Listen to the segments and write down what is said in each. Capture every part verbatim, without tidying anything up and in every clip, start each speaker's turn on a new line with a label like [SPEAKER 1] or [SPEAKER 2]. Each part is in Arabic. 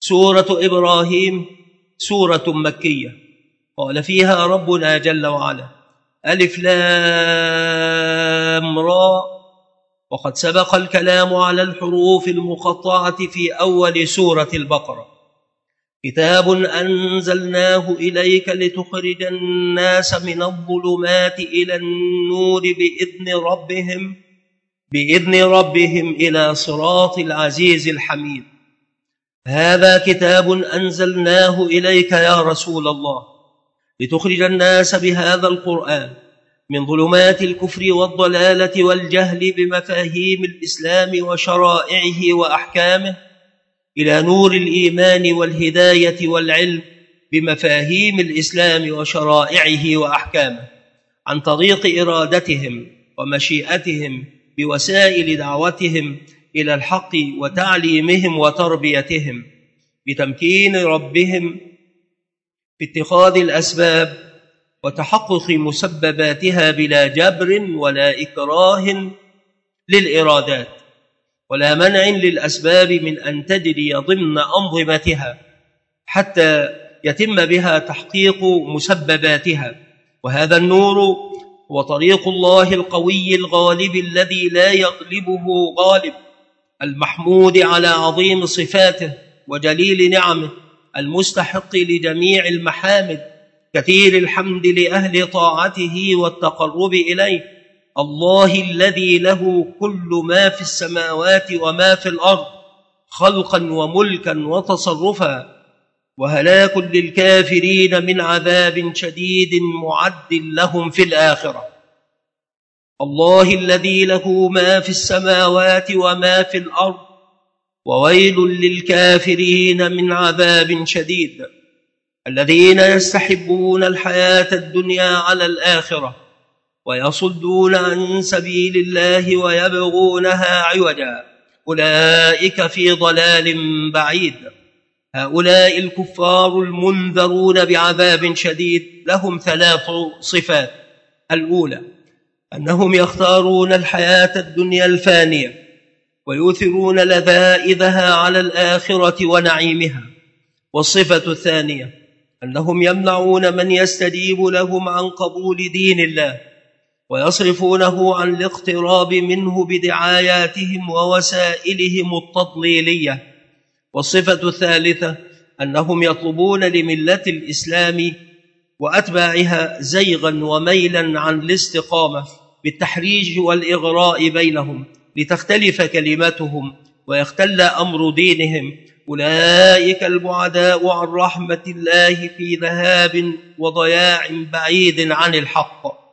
[SPEAKER 1] سورة إبراهيم سورة مكية قال فيها ربنا جل وعلا: ألف لام را. وقد سبق الكلام على الحروف المقطعة في أول سورة البقرة. كتاب أنزلناه إليك لتخرج الناس من الظلمات إلى النور بإذن ربهم بإذن ربهم إلى صراط العزيز الحميد. هذا كتاب أنزلناه إليك يا رسول الله لتخرج الناس بهذا القرآن من ظلمات الكفر والضلالة والجهل بمفاهيم الإسلام وشرائعه وأحكامه إلى نور الإيمان والهداية والعلم بمفاهيم الإسلام وشرائعه وأحكامه عن طريق إرادتهم ومشيئتهم بوسائل دعوتهم إلى الحق وتعليمهم وتربيتهم بتمكين ربهم في اتخاذ الأسباب وتحقق مسبباتها بلا جبر ولا إكراه للإرادات ولا منع للأسباب من أن تجري ضمن أنظمتها حتى يتم بها تحقيق مسبباتها. وهذا النور هو طريق الله القوي الغالب الذي لا يغلبه غالب، المحمود على عظيم صفاته وجليل نعمه، المستحق لجميع المحامد، كثير الحمد لأهل طاعته والتقرب إليه، الله الذي له كل ما في السماوات وما في الأرض خلقا وملكا وتصرفا، وهلاك للكافرين من عذاب شديد معد لهم في الآخرة. الله الذي له ما في السماوات وما في الأرض وويل للكافرين من عذاب شديد. الذين يستحبون الحياة الدنيا على الآخرة ويصدون عن سبيل الله ويبغونها عوجا، أولئك في ضلال بعيد. هؤلاء الكفار المنذرون بعذاب شديد لهم ثلاث صفات: الأولى أنهم يختارون الحياة الدنيا الفانية ويؤثرون لذائذها على الآخرة ونعيمها. والصفة الثانية أنهم يمنعون من يستجيب لهم عن قبول دين الله ويصرفونه عن الاقتراب منه بدعاياتهم ووسائلهم التضليلية. والصفة الثالثة أنهم يطلبون لملة الإسلام وأتباعها زيغا وميلا عن الاستقامة بالتحريج والإغراء بينهم لتختلف كلمتهم ويختل أمر دينهم. أولئك البعداء عن رحمة الله في ذهاب وضياع بعيد عن الحق.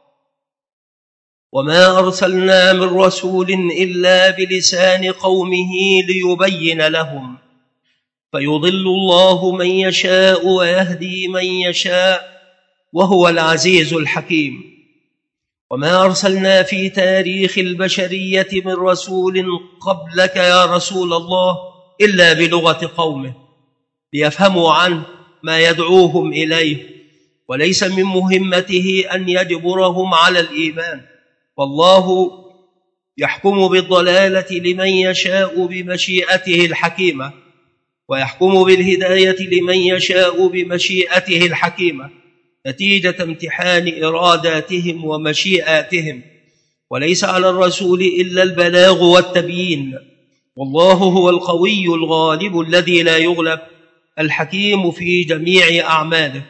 [SPEAKER 1] وما أرسلنا من رسول إلا بلسان قومه ليبين لهم، فيضل الله من يشاء ويهدي من يشاء وهو العزيز الحكيم. وما أرسلنا في تاريخ البشرية من رسول قبلك يا رسول الله إلا بلغة قومه ليفهموا عنه ما يدعوهم إليه، وليس من مهمته أن يجبرهم على الإيمان، والله يحكم بالضلالة لمن يشاء بمشيئته الحكيمة، ويحكم بالهداية لمن يشاء بمشيئته الحكيمة نتيجة امتحان إراداتهم ومشيئاتهم. وليس على الرسول إلا البلاغ والتبيين، والله هو القوي الغالب الذي لا يغلب، الحكيم في جميع أعماله.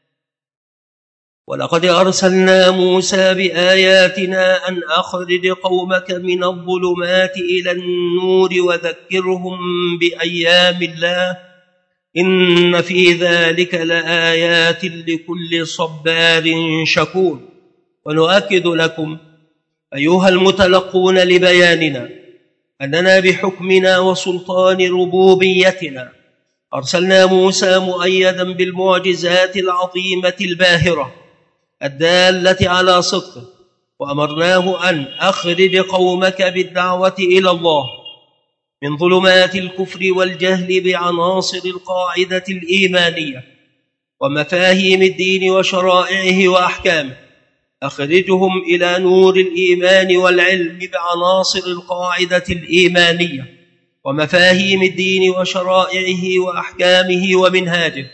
[SPEAKER 1] ولقد أرسلنا موسى بآياتنا أن أخرج قومك من الظلمات إلى النور وذكرهم بأيام الله، إن في ذلك لآيات لكل صبار شكور. ونؤكد لكم أيها المتلقون لبياننا أننا بحكمنا وسلطان ربوبيتنا أرسلنا موسى مؤيدا بالمعجزات العظيمة الباهرة الدالة على صدقه، وأمرناه أن أخرج قومك بالدعوة إلى الله من ظلمات الكفر والجهل بعناصر القاعدة الإيمانية ومفاهيم الدين وشرائعه وأحكامه. أخرجهم إلى نور الإيمان والعلم بعناصر القاعدة الإيمانية ومفاهيم الدين وشرائعه وأحكامه ومنهاجه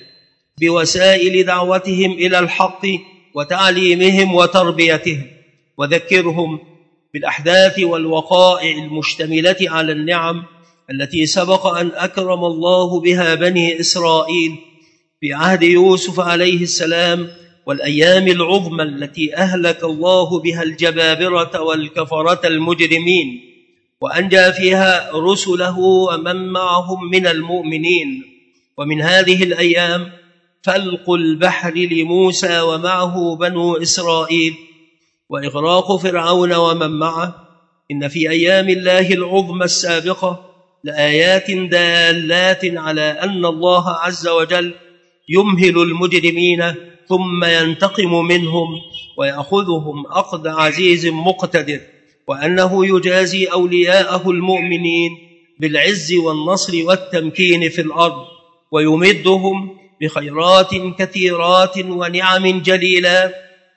[SPEAKER 1] بوسائل دعوتهم إلى الحق وتعليمهم وتربيتهم، وذكرهم بالأحداث والوقائع المشتملة على النعم التي سبق أن أكرم الله بها بني إسرائيل في عهد يوسف عليه السلام، والأيام العظمى التي أهلك الله بها الجبابرة والكفرة المجرمين، وأنجى فيها رسله ومن معهم من المؤمنين. ومن هذه الأيام فلق البحر لموسى ومعه بنو إسرائيل، وإغراق فرعون ومن معه. إن في أيام الله العظمى السابقة لآيات دالات على أن الله عز وجل يمهل المجرمين ثم ينتقم منهم ويأخذهم أخذ عزيز مقتدر، وأنه يجازي أولياءه المؤمنين بالعز والنصر والتمكين في الأرض، ويمدهم بخيرات كثيرات ونعم جليلات.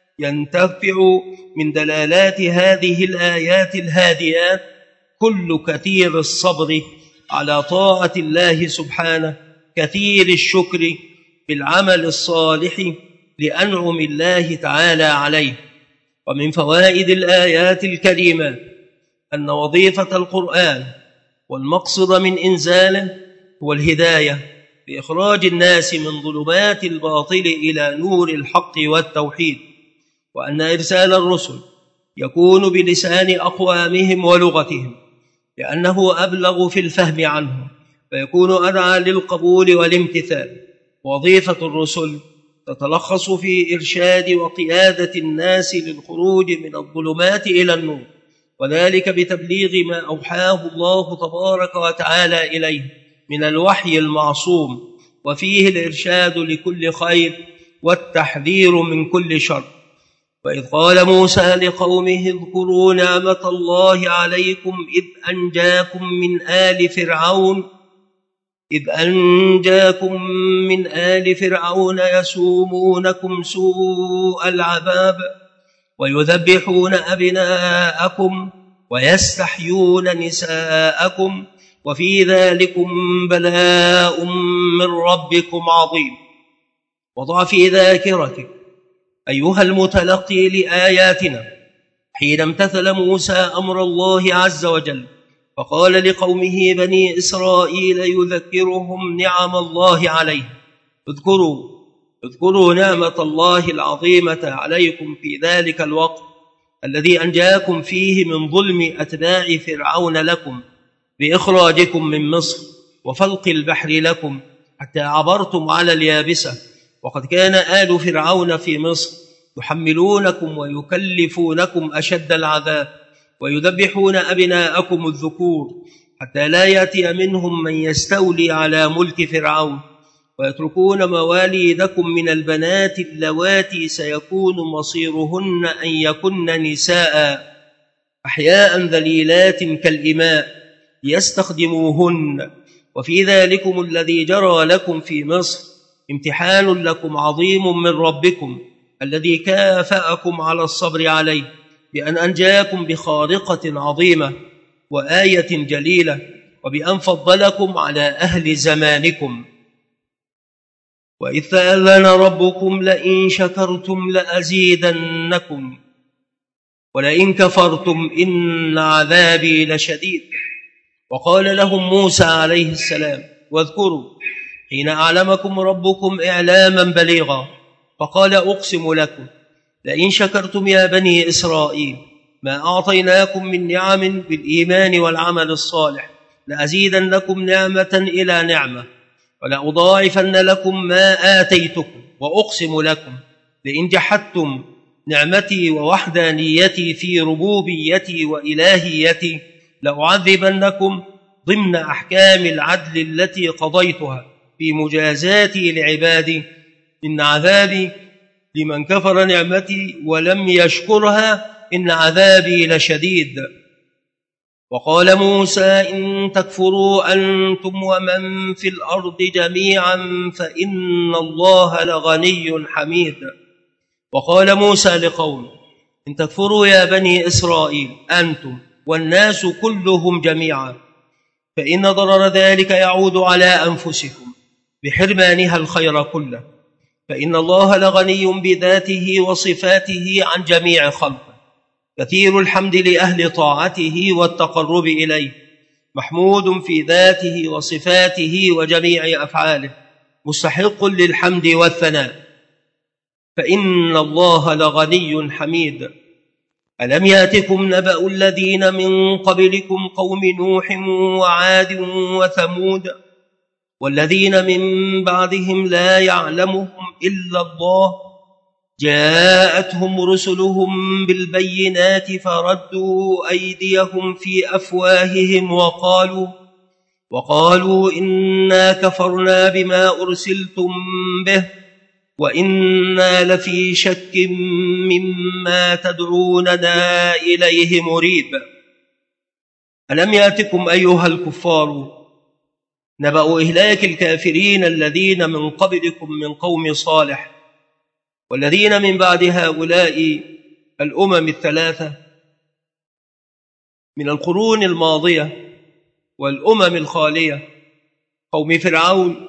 [SPEAKER 1] ينتفع من دلالات هذه الآيات الهاديات كل كثير الصبر على طاعة الله سبحانه، كثير الشكر بالعمل الصالح لأنعم الله تعالى عليه. ومن فوائد الآيات الكريمة أن وظيفة القرآن والمقصد من إنزاله هو الهداية بإخراج الناس من ظلمات الباطل إلى نور الحق والتوحيد، وأن إرسال الرسل يكون بلسان أقوامهم ولغتهم لأنه أبلغ في الفهم عنهم، فيكون أدعى للقبول والامتثال. وظيفة الرسل تتلخص في إرشاد وقيادة الناس للخروج من الظلمات إلى النور، وذلك بتبليغ ما أوحاه الله تبارك وتعالى إليه من الوحي المعصوم، وفيه الإرشاد لكل خير والتحذير من كل شر. وإذ قال موسى لقومه اذكروا نعمة الله عليكم إذ أنجاكم من آل فرعون إذ أنجاكم من آل فرعون يسومونكم سوء العذاب ويذبحون أبناءكم ويستحيون نساءكم وفي ذلكم بلاء من ربكم عظيم. وضع في ذاكرتك أيها المتلقي لآياتنا حين امتثل موسى أمر الله عز وجل فقال لقومه بني إسرائيل يذكرهم نعم الله عليه: اذكروا اذكروا نعمة الله العظيمة عليكم في ذلك الوقت الذي أنجاكم فيه من ظلم أتباع فرعون لكم بإخراجكم من مصر وفلق البحر لكم حتى عبرتم على اليابسة. وقد كان آل فرعون في مصر يحملونكم ويكلفونكم أشد العذاب ويذبحون أبناءكم الذكور حتى لا يأتي منهم من يستولي على ملك فرعون، ويتركون مواليدكم من البنات اللواتي سيكون مصيرهن أن يكن نساء أحياء ذليلات كالإماء يستخدموهن. وفي ذلكم الذي جرى لكم في مصر امتحان لكم عظيم من ربكم الذي كافأكم على الصبر عليه بأن أنجاكم بخارقة عظيمة وآية جليلة، وبأن فضلكم على أهل زمانكم. وإذ تأذن ربكم لئن شكرتم لأزيدنكم ولئن كفرتم إن عذابي لشديد. وقال لهم موسى عليه السلام: واذكروا حين أعلمكم ربكم إعلاما بليغا فقال: أقسم لكم لئن شكرتم يا بني إسرائيل ما أعطيناكم من نعم بالإيمان والعمل الصالح لأزيدنكم نعمة إلى نعمة ولأضاعفن لكم ما آتيتكم. وأقسم لكم لئن جحدتم نعمتي ووحدانيتي في ربوبيتي وإلهيتي لأعذبنكم ضمن أحكام العدل التي قضيتها في مجازاتي لعبادي، إن عذابي لمن كفر نعمتي ولم يشكرها إن عذابي لشديد. وقال موسى: إن تكفروا أنتم ومن في الأرض جميعا فإن الله لغني حميد. وقال موسى لقومه: إن تكفروا يا بني إسرائيل أنتم والناس كلهم جميعا فإن ضرر ذلك يعود على أنفسكم بحرمانها الخير كله، فإن الله لغني بذاته وصفاته عن جميع خلقه، كثير الحمد لأهل طاعته والتقرب إليه، محمود في ذاته وصفاته وجميع أفعاله، مستحق للحمد والثناء، فإن الله لغني حميد. ألم يأتكم نبأ الذين من قبلكم قوم نوح وعاد وثمود والذين من بعدهم لا يعلمهم إلا الله، جاءتهم رسلهم بالبينات فردوا أيديهم في أفواههم وقالوا وقالوا إنا كفرنا بما أرسلتم به وإنا لفي شك مما تدعوننا إليه مريب. ألم يأتكم أيها الكفار نبأ إهلاك الكافرين الذين من قبلكم من قوم صالح والذين من بعد هؤلاء الأمم الثلاثة من القرون الماضية والأمم الخالية، قوم فرعون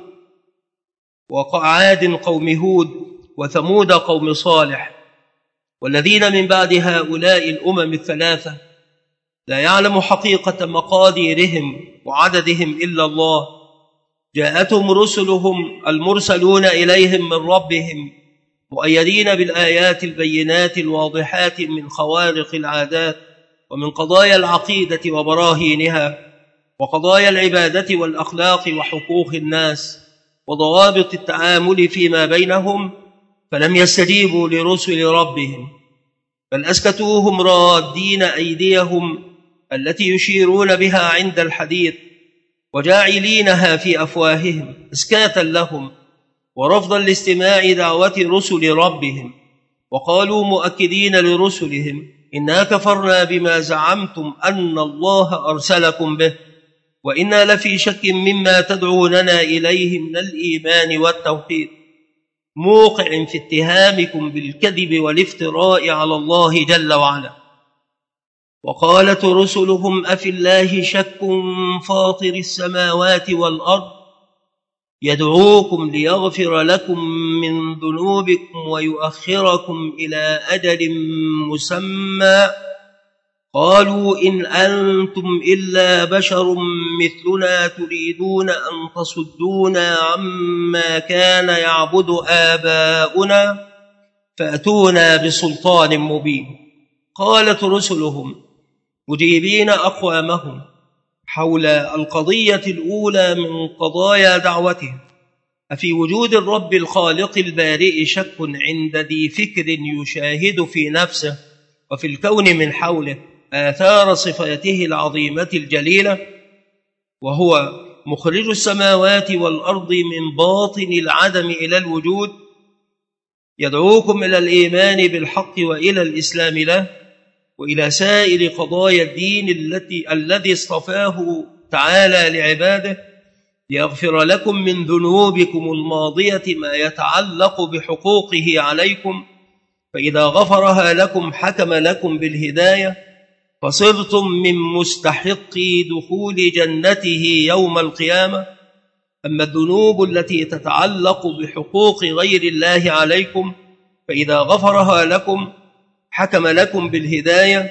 [SPEAKER 1] وعاد قوم هود وثمود قوم صالح والذين من بعد هؤلاء الأمم الثلاثة، لا يعلم حقيقة مقاديرهم وعددهم إلا الله، جاءتهم رسلهم المرسلون إليهم من ربهم مؤيدين بالآيات البينات الواضحات من خوارق العادات ومن قضايا العقيدة وبراهينها وقضايا العبادة والأخلاق وحقوق الناس وضوابط التعامل فيما بينهم، فلم يستجيبوا لرسل ربهم بل أسكتوهم رادين أيديهم التي يشيرون بها عند الحديث وجاعلينها في أفواههم إسكاتا لهم ورفضا لاستماع دعوة رسل ربهم، وقالوا مؤكدين لرسلهم إنا كفرنا بما زعمتم أن الله أرسلكم به وإنا لفي شك مما تدعوننا إليه من الإيمان والتوحيد، موقع في اتهامكم بالكذب والافتراء على الله جل وعلا. وقالت رسلهم أفي الله شك فاطر السماوات والأرض يدعوكم ليغفر لكم من ذنوبكم ويؤخركم إلى أجل مسمى، قالوا إن أنتم إلا بشر مثلنا تريدون أن تصدونا عما كان يعبد آباؤنا فأتونا بسلطان مبين. قالت رسلهم مجيبين أقوامهم حول القضية الأولى من قضايا دعوتهم: أفي وجود الرب الخالق البارئ شك عند ذي فكر يشاهد في نفسه وفي الكون من حوله آثار صفاته العظيمة الجليلة، وهو مخرج السماوات والأرض من باطن العدم إلى الوجود، يدعوكم إلى الإيمان بالحق وإلى الإسلام له وإلى سائر قضايا الدين التي الذي اصطفاه تعالى لعباده ليغفر لكم من ذنوبكم الماضية ما يتعلق بحقوقه عليكم، فإذا غفرها لكم حكم لكم بالهداية فصرتم من مستحقي دخول جنته يوم القيامة. أما الذنوب التي تتعلق بحقوق غير الله عليكم فإذا غفرها لكم حكم لكم بالهداية،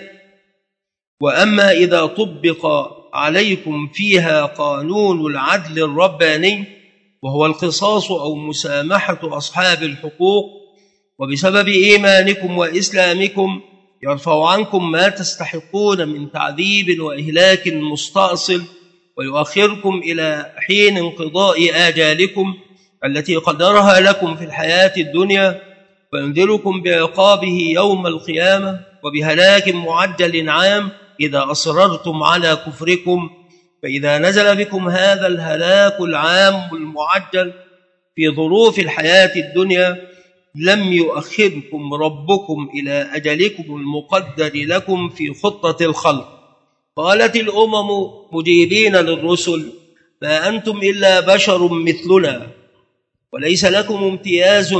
[SPEAKER 1] وأما إذا طبق عليكم فيها قانون العدل الرباني وهو القصاص أو مسامحة أصحاب الحقوق، وبسبب إيمانكم وإسلامكم يرفع عنكم ما تستحقون من تعذيب وإهلاك مستأصل ويؤخركم إلى حين انقضاء آجالكم التي قدرها لكم في الحياة الدنيا، وينذركم بعقابه يوم القيامة وبهلاك معجل عام إذا أصررتم على كفركم. فإذا نزل بكم هذا الهلاك العام المعجل في ظروف الحياة الدنيا لم يؤخركم ربكم إلى أجلكم المقدر لكم في خطة الخلق. قالت الأمم مجيبين للرسل ما أنتم إلا بشر مثلنا وليس لكم امتياز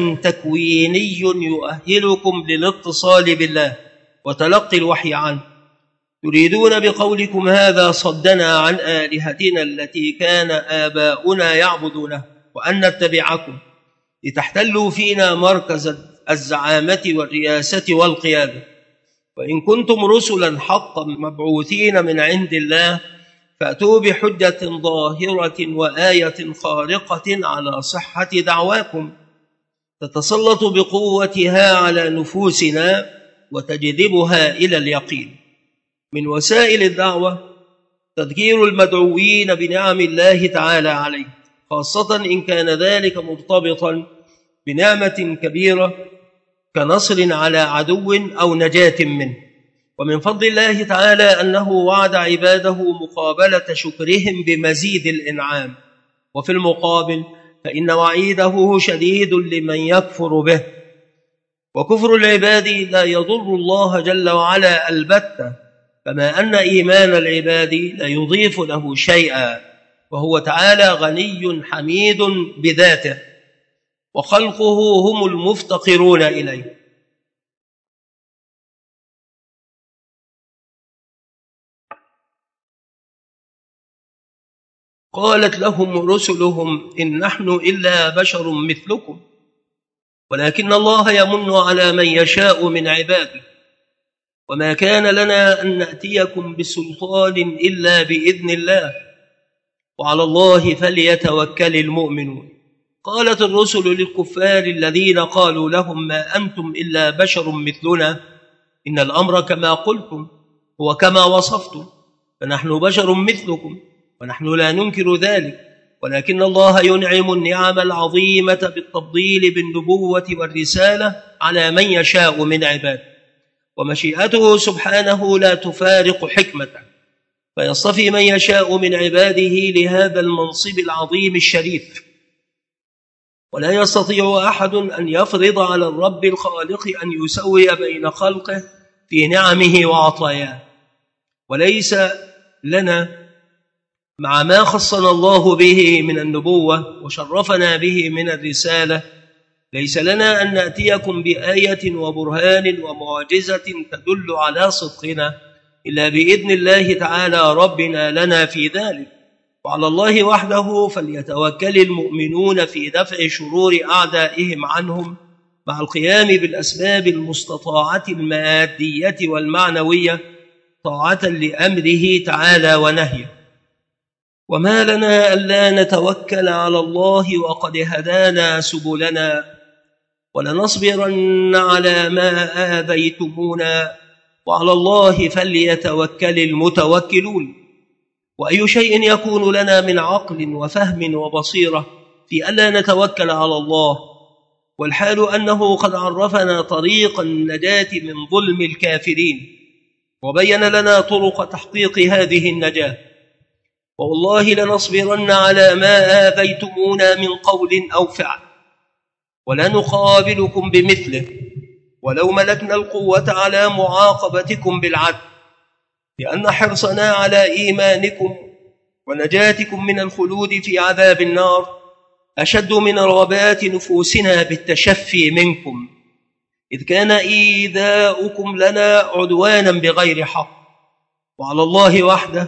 [SPEAKER 1] تكويني يؤهلكم للاتصال بالله وتلقي الوحي عنه، تريدون بقولكم هذا صدنا عن آلهتنا التي كان آباؤنا يعبدونها وأن نتبعكم لتحتلوا فينا مركز الزعامة والرياسة والقيادة. وإن كنتم رسلا حقا مبعوثين من عند الله فأتوا بحجة ظاهرة وآية خارقة على صحة دعواكم تتسلط بقوتها على نفوسنا وتجذبها إلى اليقين. من وسائل الدعوة تذكير المدعوين بنعم الله تعالى عليه، خاصة إن كان ذلك مرتبطا بنعمة كبيرة كنصر على عدو أو نجاة منه. ومن فضل الله تعالى أنه وعد عباده مقابلة شكرهم بمزيد الإنعام، وفي المقابل فإن وعيده شديد لمن يكفر به. وكفر العباد لا يضر الله جل وعلا البتة، كما أن إيمان العباد لا يضيف له شيئا، وهو تعالى غني حميد بذاته، وخلقه هم المفتقرون إليه. قالت لهم رسلهم إن نحن إلا بشر مثلكم ولكن الله يمن على من يشاء من عباده وما كان لنا أن نأتيكم بسلطان إلا بإذن الله وعلى الله فليتوكل المؤمنون. قالت الرسل للكفار الذين قالوا لهم ما أنتم إلا بشر مثلنا إن الأمر كما قلتم هو كما وصفتم، فنحن بشر مثلكم ونحن لا ننكر ذلك، ولكن الله ينعم النعم العظيمة بالتفضيل بالنبوة والرسالة على من يشاء من عباده، ومشيئته سبحانه لا تفارق حكمته، فيصطفي من يشاء من عباده لهذا المنصب العظيم الشريف. ولا يستطيع أحد أن يفرض على الرب الخالق أن يسوي بين خلقه في نعمه وعطاياه. وليس لنا مع ما خصنا الله به من النبوة وشرفنا به من الرسالة، ليس لنا أن نأتيكم بآية وبرهان ومعجزة تدل على صدقنا إلا بإذن الله تعالى ربنا لنا في ذلك، وعلى الله وحده فليتوكل المؤمنون في دفع شرور أعدائهم عنهم مع القيام بالأسباب المستطاعة المادية والمعنوية طاعة لأمره تعالى ونهيه. وما لنا ألا نتوكل على الله وقد هدانا سبلنا ولنصبرن على ما آذيتمونا وعلى الله فليتوكل المتوكلون. وأي شيء يكون لنا من عقل وفهم وبصيرة في ألا نتوكل على الله، والحال أنه قد عرفنا طريق النجاة من ظلم الكافرين وبين لنا طرق تحقيق هذه النجاة. والله لنصبرن على ما آذيتمونا من قول أو فعل ولنقابلكم بمثله ولو ملكنا القوة على معاقبتكم بالعدل، لأن حرصنا على إيمانكم ونجاتكم من الخلود في عذاب النار أشد من رغبات نفوسنا بالتشفي منكم، إذ كان إيذاؤكم لنا عدوانا بغير حق. وعلى الله وحده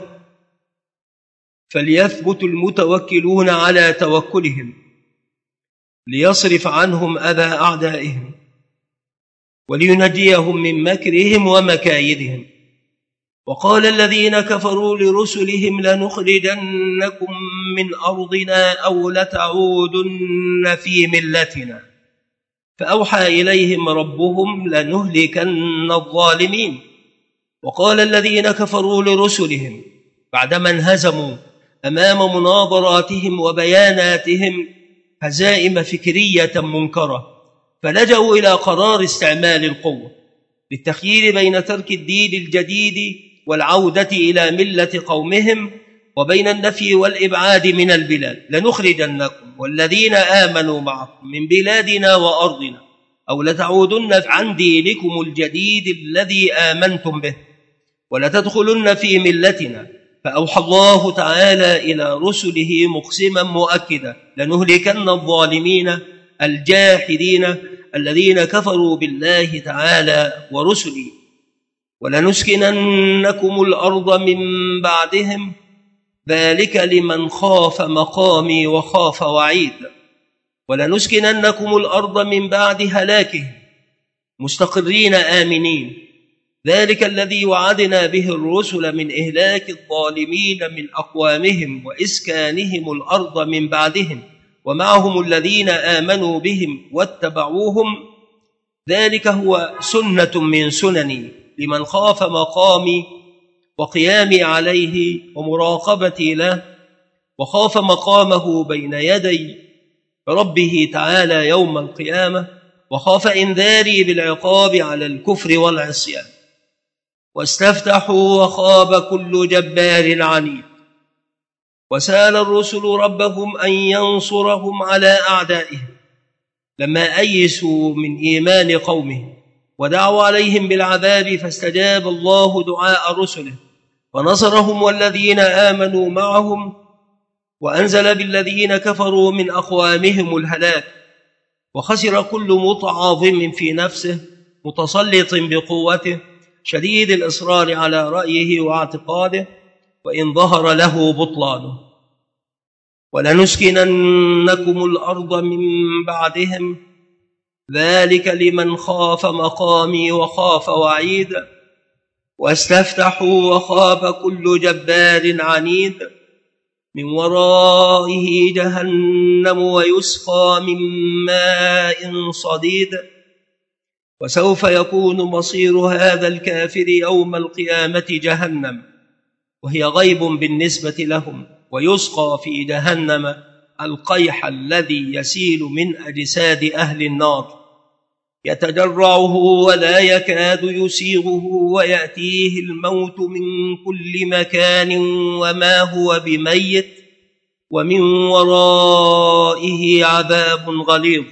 [SPEAKER 1] فليثبت المتوكلون على توكلهم ليصرف عنهم أذى أعدائهم ولينجيهم من مكرهم ومكايدهم. وقال الذين كفروا لرسلهم لنخرجنكم من أرضنا أو لتعودن في ملتنا، فأوحى إليهم ربهم لنهلكن الظالمين. وقال الذين كفروا لرسلهم بعدما انهزموا أمام مناظراتهم وبياناتهم هزائم فكرية منكرة، فلجأوا إلى قرار استعمال القوة للتخيير بين ترك الدين الجديد والعودة إلى ملة قومهم وبين النفي والإبعاد من البلاد. لنخرجنكم والذين آمنوا معكم من بلادنا وأرضنا أو لتعودن عن دينكم الجديد الذي آمنتم به ولتدخلن في ملتنا. فأوحى الله تعالى إلى رسله مقسما مؤكدا لنهلكن الظالمين الجاحدين الذين كفروا بالله تعالى ورسله. ولنسكننكم الأرض من بعدهم ذلك لمن خاف مقامي وخاف وعيد. ولنسكننكم الأرض من بعد هلاكهم مستقرين آمنين ذلك الذي وعدنا به الرسل من إهلاك الظالمين من أقوامهم وإسكانهم الأرض من بعدهم ومعهم الذين آمنوا بهم واتبعوهم ذلك هو سنة من سنني لمن خاف مقامي وقيامي عليه ومراقبتي له وخاف مقامه بين يدي ربه تعالى يوم القيامة وخاف إنذاري بالعقاب على الكفر والعصيان. واستفتحوا وخاب كل جبار عنيد. وسأل الرسل ربهم أن ينصرهم على أعدائهم لما أيسوا من إيمان قومهم ودعوا عليهم بالعذاب فاستجاب الله دعاء رسله ونصرهم والذين آمنوا معهم وأنزل بالذين كفروا من أقوامهم الهلاك. وخسر كل متعاظم في نفسه متسلط بقوته شديد الإصرار على رأيه واعتقاده وإن ظهر له بطلانه. ولنسكننكم الأرض من بعدهم ذلك لمن خاف مقامي وخاف وعيد. واستفتحوا وخاب كل جبار عنيد من ورائه جهنم ويسقى من ماء صديد. وسوف يكون مصير هذا الكافر يوم القيامة جهنم وهي غيب بالنسبة لهم ويسقى في جهنم القيح الذي يسيل من أجساد أهل النار يتجرعه ولا يكاد يسيغه ويأتيه الموت من كل مكان وما هو بميت ومن ورائه عذاب غليظ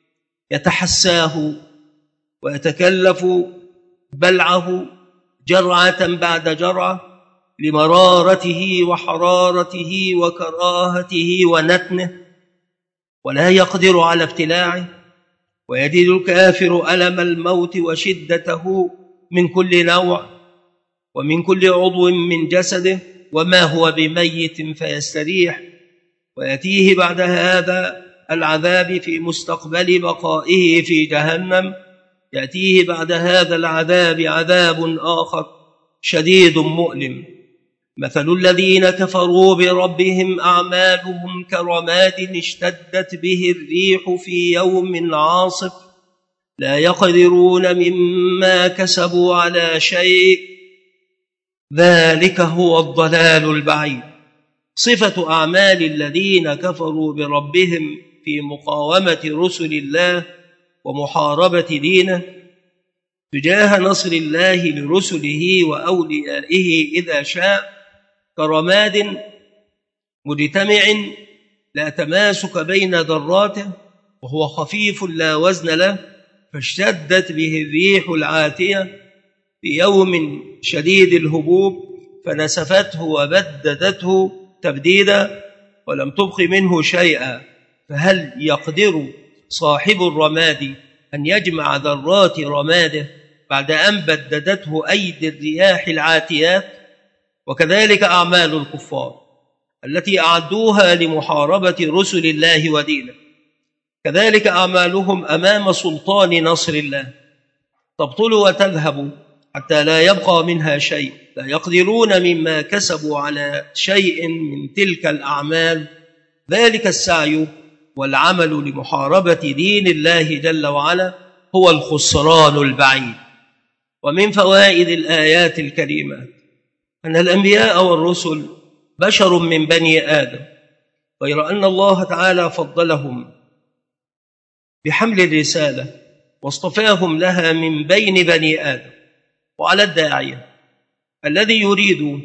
[SPEAKER 1] يتحساه ويتكلف بلعه جرعة بعد جرعة لمرارته وحرارته وكراهته ونتنه ولا يقدر على ابتلاعه. ويجد الكافر ألم الموت وشدته من كل نوع ومن كل عضو من جسده وما هو بميت فيستريح. ويأتيه بعد هذا العذاب في مستقبل بقائه في جهنم يأتيه بعد هذا العذاب عذاب آخر شديد مؤلم. مثل الذين كفروا بربهم أعمالهم كرماد اشتدت به الريح في يوم عاصف لا يقدرون مما كسبوا على شيء ذلك هو الضلال البعيد. صفة أعمال الذين كفروا بربهم في مقاومة رسل الله ومحاربة دينه تجاه نصر الله لرسله وأوليائه إذا شاء كرماد مجتمع لا تماسك بين ذراته وهو خفيف لا وزن له فاشتدت به الريح العاتية في يوم شديد الهبوب فنسفته وبددته تبديدا ولم تبق منه شيئا. فهل يقدر صاحب الرماد أن يجمع ذرات رماده بعد أن بددته أيدي الرياح العاتيات؟ وكذلك أعمال الكفار التي أعدوها لمحاربة رسل الله ودينه كذلك أعمالهم أمام سلطان نصر الله تبطل وتذهب حتى لا يبقى منها شيء. لا يقدرون مما كسبوا على شيء من تلك الأعمال. ذلك السعي والعمل لمحاربة دين الله جل وعلا هو الخسران البعيد. ومن فوائد الآيات الكريمات أن الأنبياء والرسل بشر من بني آدم غير أن الله تعالى فضلهم بحمل الرسالة واصطفاهم لها من بين بني آدم. وعلى الداعية الذي يريد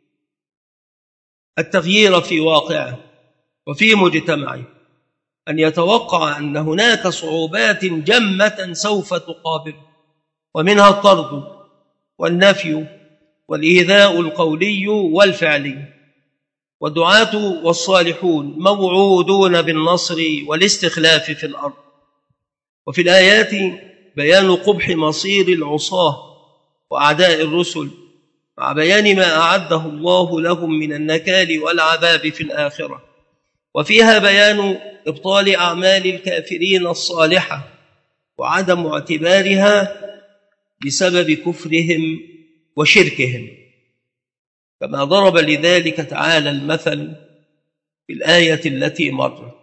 [SPEAKER 1] التغيير في واقعه وفي مجتمعه أن يتوقع أن هناك صعوبات جمة سوف تقابل ومنها الطرد والنفي والإيذاء القولي والفعلي. والدعاة والصالحون موعودون بالنصر والاستخلاف في الأرض. وفي الآيات بيان قبح مصير العصاة وأعداء الرسل، مع بيان ما أعده الله لهم من النكال والعذاب في الآخرة، وفيها بيان إبطال أعمال الكافرين الصالحة وعدم اعتبارها بسبب كفرهم وشركهم، كما ضرب لذلك تعالى المثل في الآية التي مرت.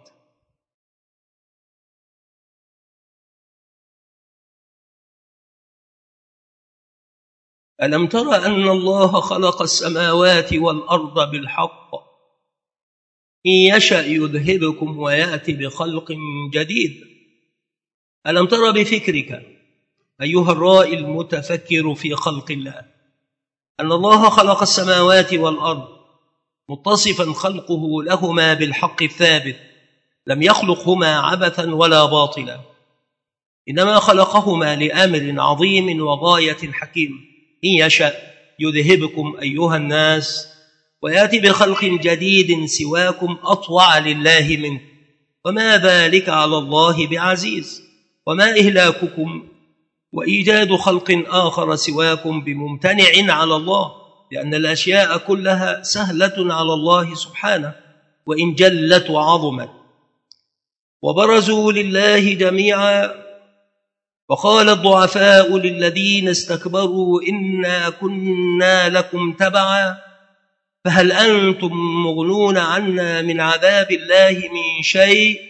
[SPEAKER 1] ألم تر أن الله خلق السماوات والأرض بالحق إن يشأ يذهبكم ويأتي بخلق جديد. ألم تر بفكرك أيها الرائي المتفكر في خلق الله أن الله خلق السماوات والأرض متصفا خلقه لهما بالحق الثابت، لم يخلقهما عبثا ولا باطلا، إنما خلقهما لأمر عظيم وغاية حكيم. إن يشأ يذهبكم أيها الناس ويأتي بخلق جديد سواكم أطوع لله منكم، وما ذلك على الله بعزيز، وما إهلاككم وإيجاد خلق آخر سواكم بممتنع على الله، لأن الأشياء كلها سهلة على الله سبحانه وإن جلت وعظمت. وبرزوا لله جميعا وقال الضعفاء للذين استكبروا إنا كنا لكم تبعا فهل أنتم مغنون عنا من عذاب الله من شيء؟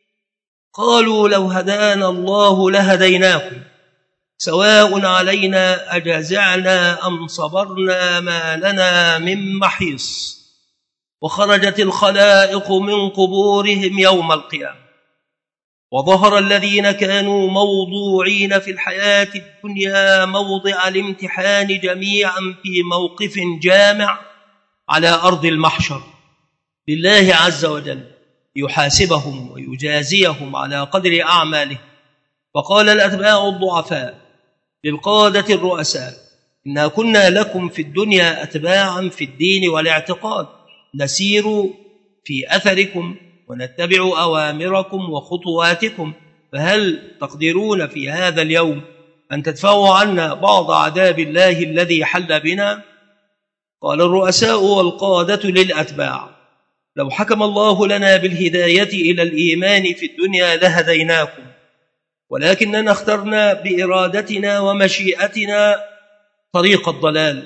[SPEAKER 1] قالوا لو هدانا الله لهديناكم سواء علينا أجزعنا أم صبرنا ما لنا من محيص. وخرجت الخلائق من قبورهم يوم القيامة وظهر الذين كانوا موضوعين في الحياة الدنيا موضع الامتحان جميعا في موقف جامع على أرض المحشر لله عز وجل يحاسبهم ويجازيهم على قدر أعمالهم. فقال الأتباع الضعفاء للقادة الرؤساء إنا كنا لكم في الدنيا أتباعا في الدين والاعتقاد، نسير في أثركم ونتبع أوامركم وخطواتكم، فهل تقدرون في هذا اليوم أن تدفعوا عنا بعض عذاب الله الذي حل بنا؟ قال الرؤساء والقادة للأتباع لو حكم الله لنا بالهداية إلى الإيمان في الدنيا لهديناكم، ولكننا اخترنا بإرادتنا ومشيئتنا طريق الضلال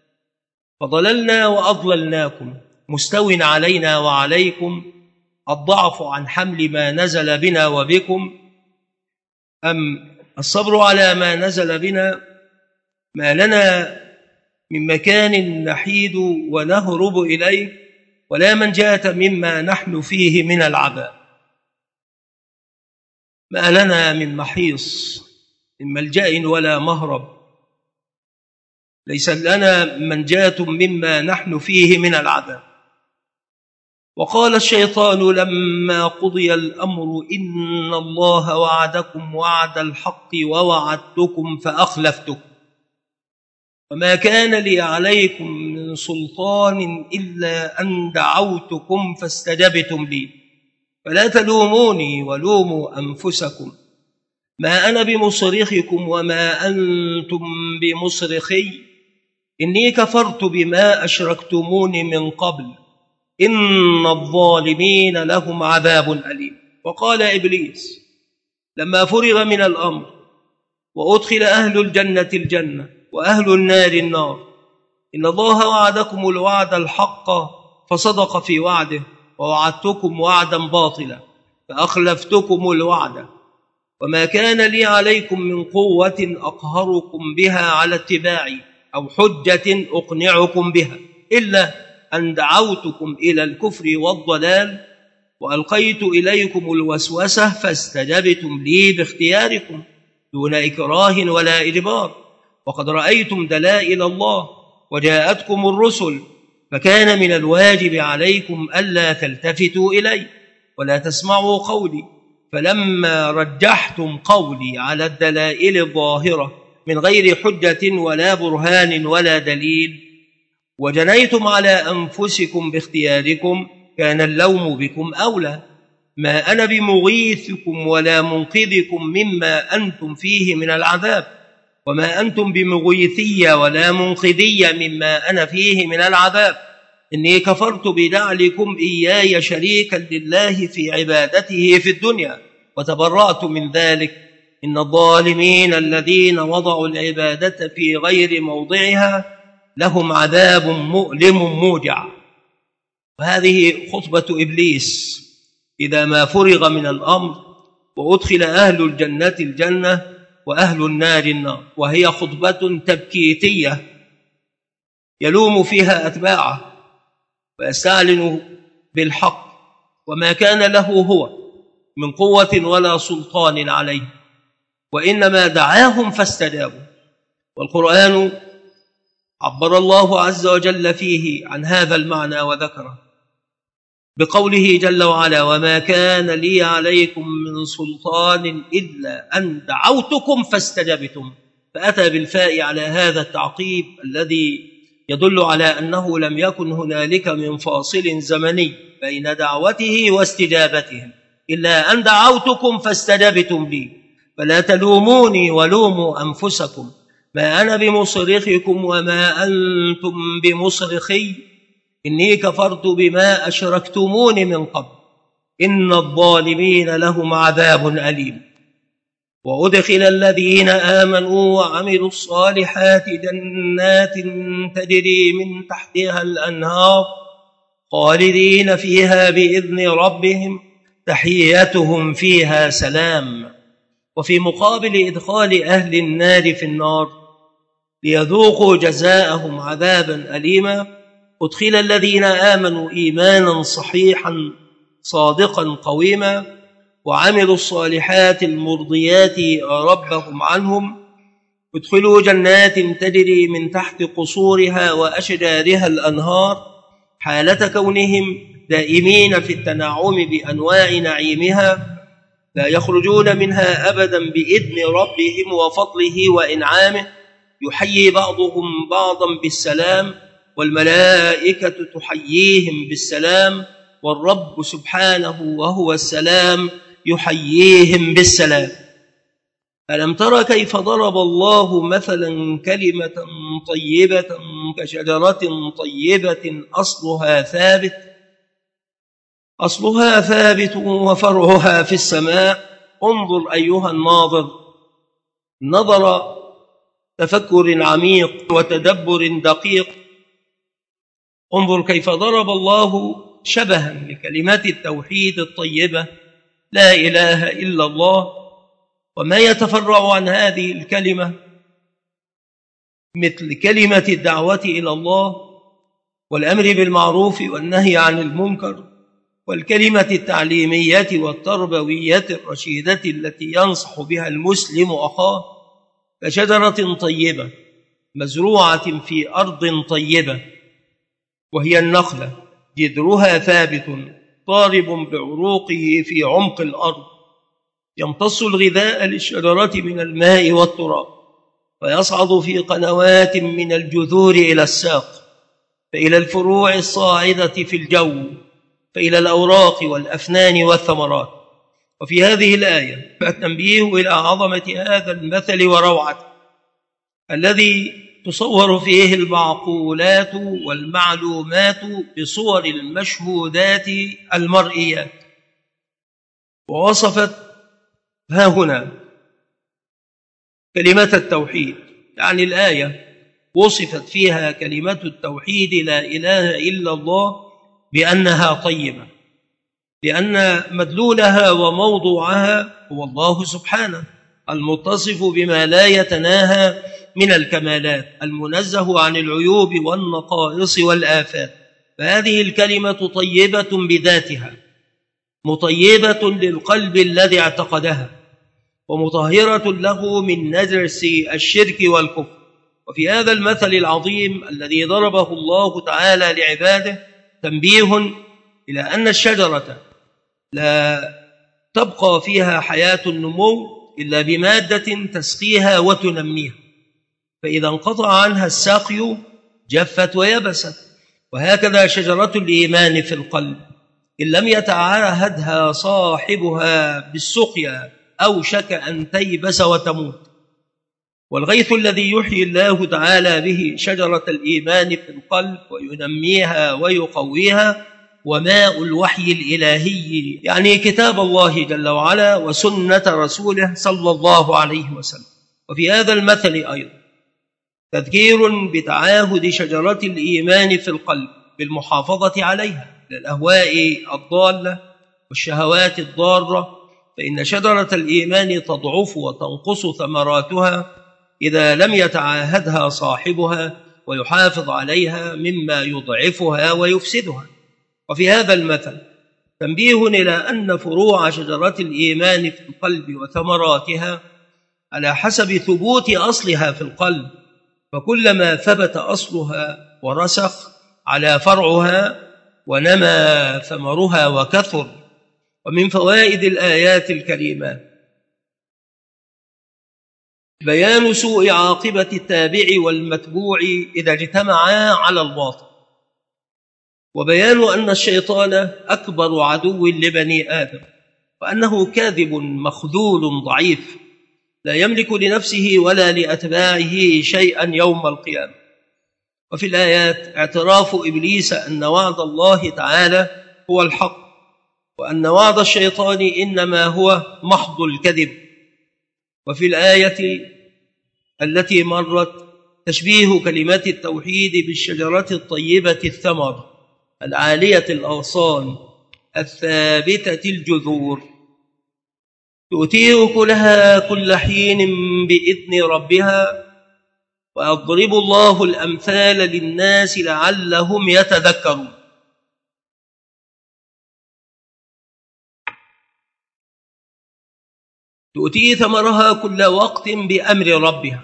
[SPEAKER 1] فضللنا وأضللناكم، مستو علينا وعليكم الضعف عن حمل ما نزل بنا وبكم، أم الصبر على ما نزل بنا؟ ما لنا من مكان نحيد ونهرب إليه ولا منجاة مما نحن فيه من العذاب، ما لنا من محيص من ملجأ ولا مهرب، ليس لنا منجاة مما نحن فيه من العذاب. وقال الشيطان لما قضي الأمر إن الله وعدكم وعد الحق ووعدتكم فأخلفتكم وما كان لي عليكم من سلطان إلا أن دعوتكم فاستجبتم لي فلا تلوموني ولوموا أنفسكم ما أنا بمصرخكم وما أنتم بمصرخي إني كفرت بما أشركتموني من قبل إن الظالمين لهم عذاب أليم. وقال إبليس لما فرغ من الأمر وأدخل أهل الجنة الجنة وأهل النار النار إن الله وعدكم الوعد الحق فصدق في وعده ووعدتكم وعدا باطلا فأخلفتكم الوعد وما كان لي عليكم من قوة أقهركم بها على اتباعي أو حجة أقنعكم بها إلا أن دعوتكم إلى الكفر والضلال وألقيت إليكم الوسوسة فاستجبتم لي باختياركم دون إكراه ولا إجبار، وقد رأيتم دلائل الله وجاءتكم الرسل فكان من الواجب عليكم ألا تلتفتوا إلي ولا تسمعوا قولي، فلما رجحتم قولي على الدلائل الظاهرة من غير حجة ولا برهان ولا دليل وجنيتم على أنفسكم باختياركم كان اللوم بكم أولى. ما أنا بمغيثكم ولا منقذكم مما أنتم فيه من العذاب وما أنتم بمغيثية ولا منقذية مما أنا فيه من العذاب، إني كفرت بجعلكم إياي شريكا لله في عبادته في الدنيا وتبرأت من ذلك. إن الظالمين الذين وضعوا العبادة في غير موضعها لهم عذاب مؤلم موجع. وهذه خطبة إبليس إذا ما فرغ من الأمر وأدخل أهل الجنة الجنة وأهل النار النار، وهي خطبة تبكيتية يلوم فيها أتباعه ويستعلن بالحق وما كان له هو من قوة ولا سلطان عليه، وإنما دعاهم فاستجابوا. والقرآن عبر الله عز وجل فيه عن هذا المعنى وذكره بقوله جل وعلا: وما كان لي عليكم من سلطان إلا أن دعوتكم فاستجبتم، فأتى بالفاء على هذا التعقيب الذي يدل على أنه لم يكن هنالك من فاصل زمني بين دعوته واستجابتهم، إلا أن دعوتكم فاستجبتم لي فلا تلوموني ولوموا أنفسكم ما أنا بمصرخكم وما أنتم بمصرخي إني كفرت بما أشركتمون من قبل إن الظالمين لهم عذاب أليم. وأدخل الذين آمنوا وعملوا الصالحات جنات تجري من تحتها الأنهار خالدين فيها بإذن ربهم تحيتهم فيها سلام. وفي مقابل إدخال أهل النار في النار ليذوقوا جزاءهم عذابا أليما، أدخل الذين آمنوا إيمانا صحيحا صادقا قويما وعملوا الصالحات المرضيات ربهم عنهم، ادخلوا جنات تجري من تحت قصورها وأشجارها الأنهار حالة كونهم دائمين في التنعم بأنواع نعيمها لا يخرجون منها أبدا بإذن ربهم وفضله وإنعامه، يحيي بعضهم بعضا بالسلام والملائكة تحييهم بالسلام والرب سبحانه وهو السلام يحييهم بالسلام. ألم تر كيف ضرب الله مثلا كلمة طيبة كشجرة طيبة أصلها ثابت أصلها ثابت وفرعها في السماء. انظر أيها الناظر نظر تفكر عميق وتدبر دقيق، انظر كيف ضرب الله شبها لكلمات التوحيد الطيبة لا إله إلا الله، وما يتفرع عن هذه الكلمة مثل كلمة الدعوة إلى الله والأمر بالمعروف والنهي عن المنكر والكلمة التعليمية والتربوية الرشيدة التي ينصح بها المسلم أخاه، كشجرة طيبة مزروعة في أرض طيبة وهي النخلة جذرها ثابت طارب بعروقه في عمق الأرض، يمتص الغذاء للشجرة من الماء والتراب فيصعد في قنوات من الجذور إلى الساق، فإلى الفروع الصاعدة في الجو، فإلى الأوراق والأفنان والثمرات. وفي هذه الآية التنبيه إلى عظمة هذا المثل وروعته الذي تصور فيه المعقولات والمعلومات بصور المشهودات المرئيات. ووصفت ها هنا كلمة التوحيد، يعني الآية وصفت فيها كلمة التوحيد لا إله إلا الله بأنها طيبة، لأن مدلولها وموضوعها هو الله سبحانه المتصف بما لا يتناهى من الكمالات، المنزه عن العيوب والنقائص والآفات. فهذه الكلمة طيبة بذاتها، مطيبة للقلب الذي اعتقدها، ومطهرة له من نجس الشرك والكفر. وفي هذا المثل العظيم الذي ضربه الله تعالى لعباده تنبيه إلى أن الشجرة لا تبقى فيها حياة النمو إلا بمادة تسقيها وتنميها، فإذا انقطع عنها الساقي جفت ويبست. وهكذا شجرة الإيمان في القلب إن لم يتعاهدها صاحبها بالسقيا أوشك أن تيبس وتموت. والغيث الذي يحيي الله تعالى به شجرة الإيمان في القلب وينميها ويقويها وماء الوحي الإلهي، يعني كتاب الله جل وعلا وسنة رسوله صلى الله عليه وسلم. وفي هذا المثل أيضا تذكير بتعاهد شجرة الإيمان في القلب بالمحافظة عليها للأهواء الضالة والشهوات الضارة، فإن شجرة الإيمان تضعف وتنقص ثمراتها إذا لم يتعاهدها صاحبها ويحافظ عليها مما يضعفها ويفسدها. وفي هذا المثل تنبيه إلى أن فروع شجرة الإيمان في القلب وثمراتها على حسب ثبوت أصلها في القلب، فكلما ثبت أصلها ورسخ على فرعها ونمى ثمرها وكثر. ومن فوائد الآيات الكريمة بيان سوء عاقبة التابع والمتبوع إذا اجتمعا على الباطل، وبيان أن الشيطان أكبر عدو لبني آدم، وأنه كاذب مخذول ضعيف لا يملك لنفسه ولا لأتباعه شيئا يوم القيامة. وفي الآيات اعتراف إبليس أن وعد الله تعالى هو الحق، وأن وعد الشيطان إنما هو محض الكذب. وفي الآية التي مرت تشبيه كلمات التوحيد بالشجرة الطيبة الثمر العالية الأغصان الثابتة الجذور تؤتي أكلها كل حين بإذن ربها، ويضرب الله الأمثال للناس لعلهم يتذكرون. تؤتي ثمرها كل وقت بأمر ربها.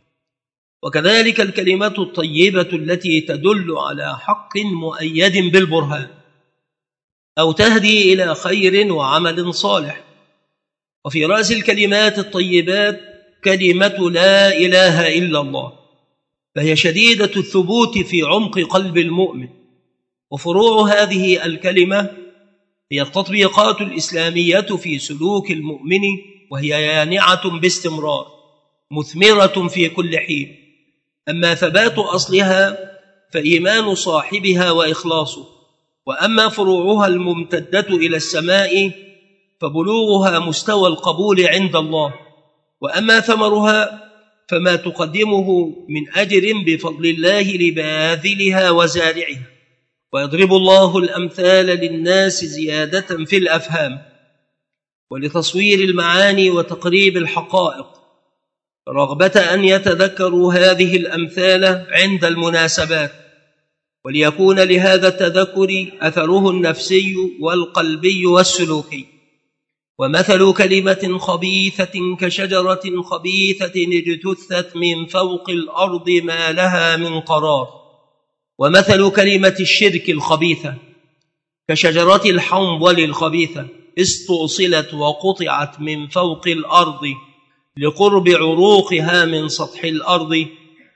[SPEAKER 1] وكذلك الكلمة الطيبة التي تدل على حق مؤيد بالبرهان أو تهدي إلى خير وعمل صالح. وفي رأس الكلمات الطيبات كلمة لا إله إلا الله، فهي شديدة الثبوت في عمق قلب المؤمن. وفروع هذه الكلمة هي التطبيقات الإسلامية في سلوك المؤمن، وهي يانعة باستمرار مثمرة في كل حين. أما ثبات أصلها فإيمان صاحبها وإخلاصه، وأما فروعها الممتدة إلى السماء فبلوغها مستوى القبول عند الله، وأما ثمرها فما تقدمه من أجر بفضل الله لباذلها وزارعها. ويضرب الله الأمثال للناس زيادة في الأفهام ولتصوير المعاني وتقريب الحقائق، رغبة أن يتذكروا هذه الأمثال عند المناسبات، وليكون لهذا التذكر أثره النفسي والقلبي والسلوكي. ومثل كلمة خبيثة كشجرة خبيثة اجتثت من فوق الأرض ما لها من قرار. ومثل كلمة الشرك الخبيثة كشجرة الحنظل الخبيثة استؤصلت وقطعت من فوق الأرض لقرب عروقها من سطح الأرض،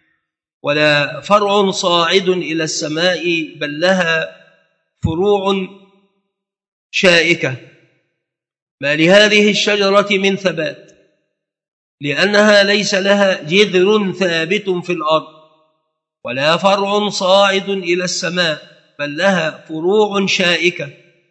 [SPEAKER 1] ولا فرع صاعد إلى السماء بل لها فروع شائكة. ما لهذه الشجرة من ثبات، لأنها ليس لها جذر ثابت في الأرض، ولا فرع صاعد إلى السماء بل لها فروع شائكة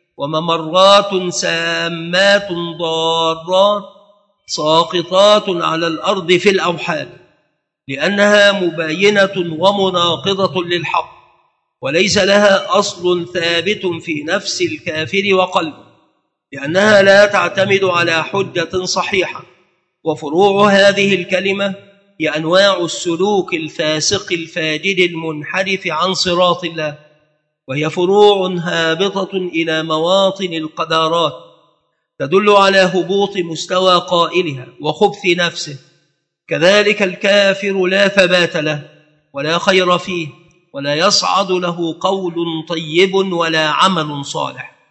[SPEAKER 1] وممرات سامات ضارات ساقطات على الأرض في الأوحال، لأنها مباينة ومناقضة للحق، وليس لها أصل ثابت في نفس الكافر وقلبه، لأنها لا تعتمد على حجة صحيحة. وفروع هذه الكلمة هي أنواع السلوك الفاسق الفاجر المنحرف عن صراط الله، وهي فروع هابطة إلى مواطن القدارات تدل على هبوط مستوى قائلها وخبث نفسه. كذلك الكافر لا ثبات له ولا خير فيه، ولا يصعد له قول طيب ولا عمل صالح.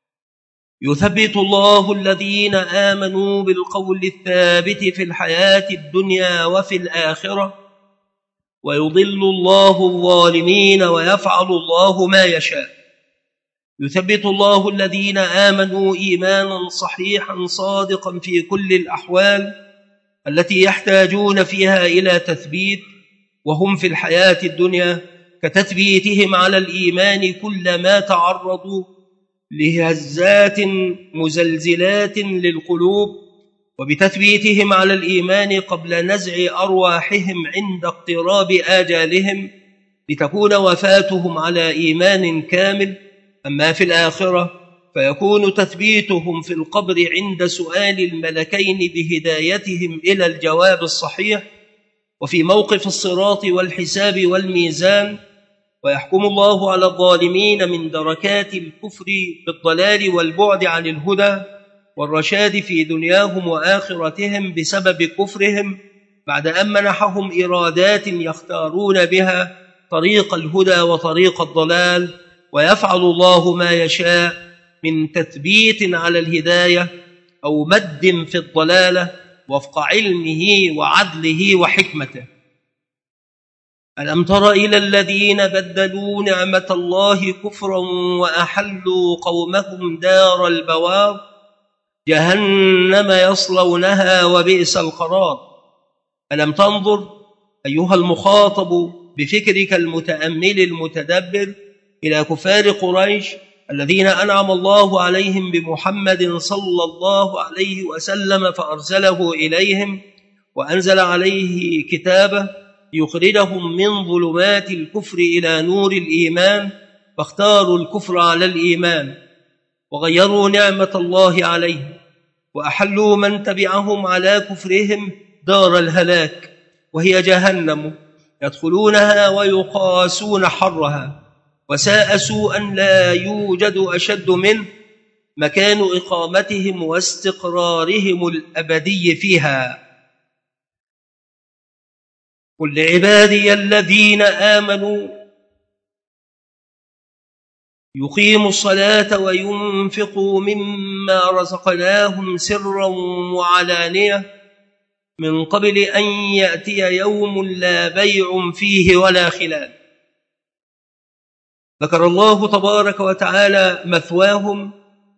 [SPEAKER 1] يثبت الله الذين آمنوا بالقول الثابت في الحياة الدنيا وفي الآخرة، ويضل الله الظالمين ويفعل الله ما يشاء. يثبت الله الذين آمنوا إيمانا صحيحا صادقا في كل الأحوال التي يحتاجون فيها إلى تثبيت وهم في الحياة الدنيا، كتثبيتهم على الإيمان كلما تعرضوا لهزات مزلزلات للقلوب، وبتثبيتهم على الإيمان قبل نزع أرواحهم عند اقتراب آجالهم لتكون وفاتهم على إيمان كامل. أما في الآخرة فيكون تثبيتهم في القبر عند سؤال الملكين بهدايتهم إلى الجواب الصحيح، وفي موقف الصراط والحساب والميزان. ويحكم الله على الظالمين من دركات الكفر بالضلال والبعد عن الهدى والرشاد في دنياهم وآخرتهم بسبب كفرهم، بعد أن منحهم إرادات يختارون بها طريق الهدى وطريق الضلال. ويفعل الله ما يشاء من تثبيت على الهداية أو مد في الضلالة وفق علمه وعدله وحكمته. ألم تر إلى الذين بدلوا نعمة الله كفرا وأحلوا قومهم دار البوار جهنم يصلونها وبئس القرار. ألم تنظر أيها المخاطب بفكرك المتأمل المتدبر إلى كفار قريش الذين أنعم الله عليهم بمحمد صلى الله عليه وسلم فأرسله إليهم وأنزل عليه كتابه ليخرجهم من ظلمات الكفر إلى نور الإيمان، فاختاروا الكفر على الإيمان وغيروا نعمة الله عليهم وأحلوا من تبعهم على كفرهم دار الهلاك وهي جهنم يدخلونها ويقاسون حرها، وساء سوءا لا يوجد أشد منه مكان إقامتهم واستقرارهم الأبدي فيها. قل لعبادي الذين آمنوا يقيموا الصلاة وينفقوا مما رزقناهم سرا وعلانية من قبل أن يأتي يوم لا بيع فيه ولا خلال. ذكر الله تبارك وتعالى مثواهم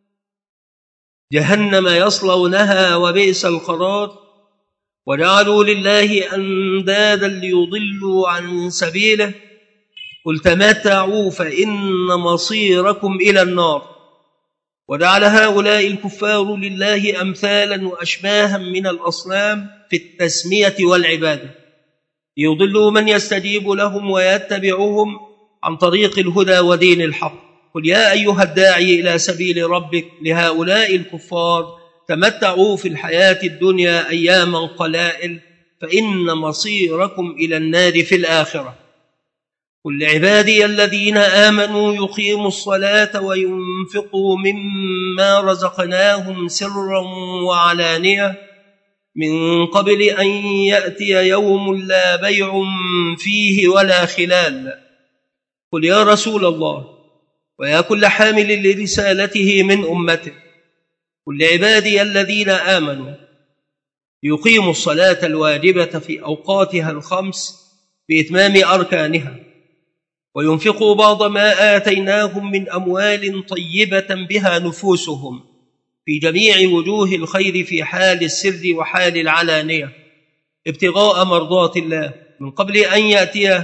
[SPEAKER 1] جهنم يصلونها وبئس القرار، وجعلوا لله أندادا ليضلوا عن سبيله. قل تمتعوا فإن مصيركم إلى النار. وجعل هؤلاء الكفار لله أمثالا وأشباها من الأصنام في التسمية والعبادة ليضلوا من يستجيب لهم ويتبعهم عن طريق الهدى ودين الحق. قل يا أيها الداعي إلى سبيل ربك لهؤلاء الكفار تمتعوا في الحياة الدنيا أياما قلائل فإن مصيركم إلى النار في الآخرة. قل لعبادي الذين آمنوا يقيموا الصلاة وينفقوا مما رزقناهم سرا وعلانية من قبل أن يأتي يوم لا بيع فيه ولا خلال. قل يا رسول الله ويا كل حامل لرسالته من أمته قل لعبادي الذين آمنوا يقيموا الصلاة الواجبة في أوقاتها الخمس بإتمام أركانها وينفقوا بعض ما آتيناهم من أموال طيبة بها نفوسهم في جميع وجوه الخير في حال السر وحال العلانية ابتغاء مرضات الله من قبل أن يأتي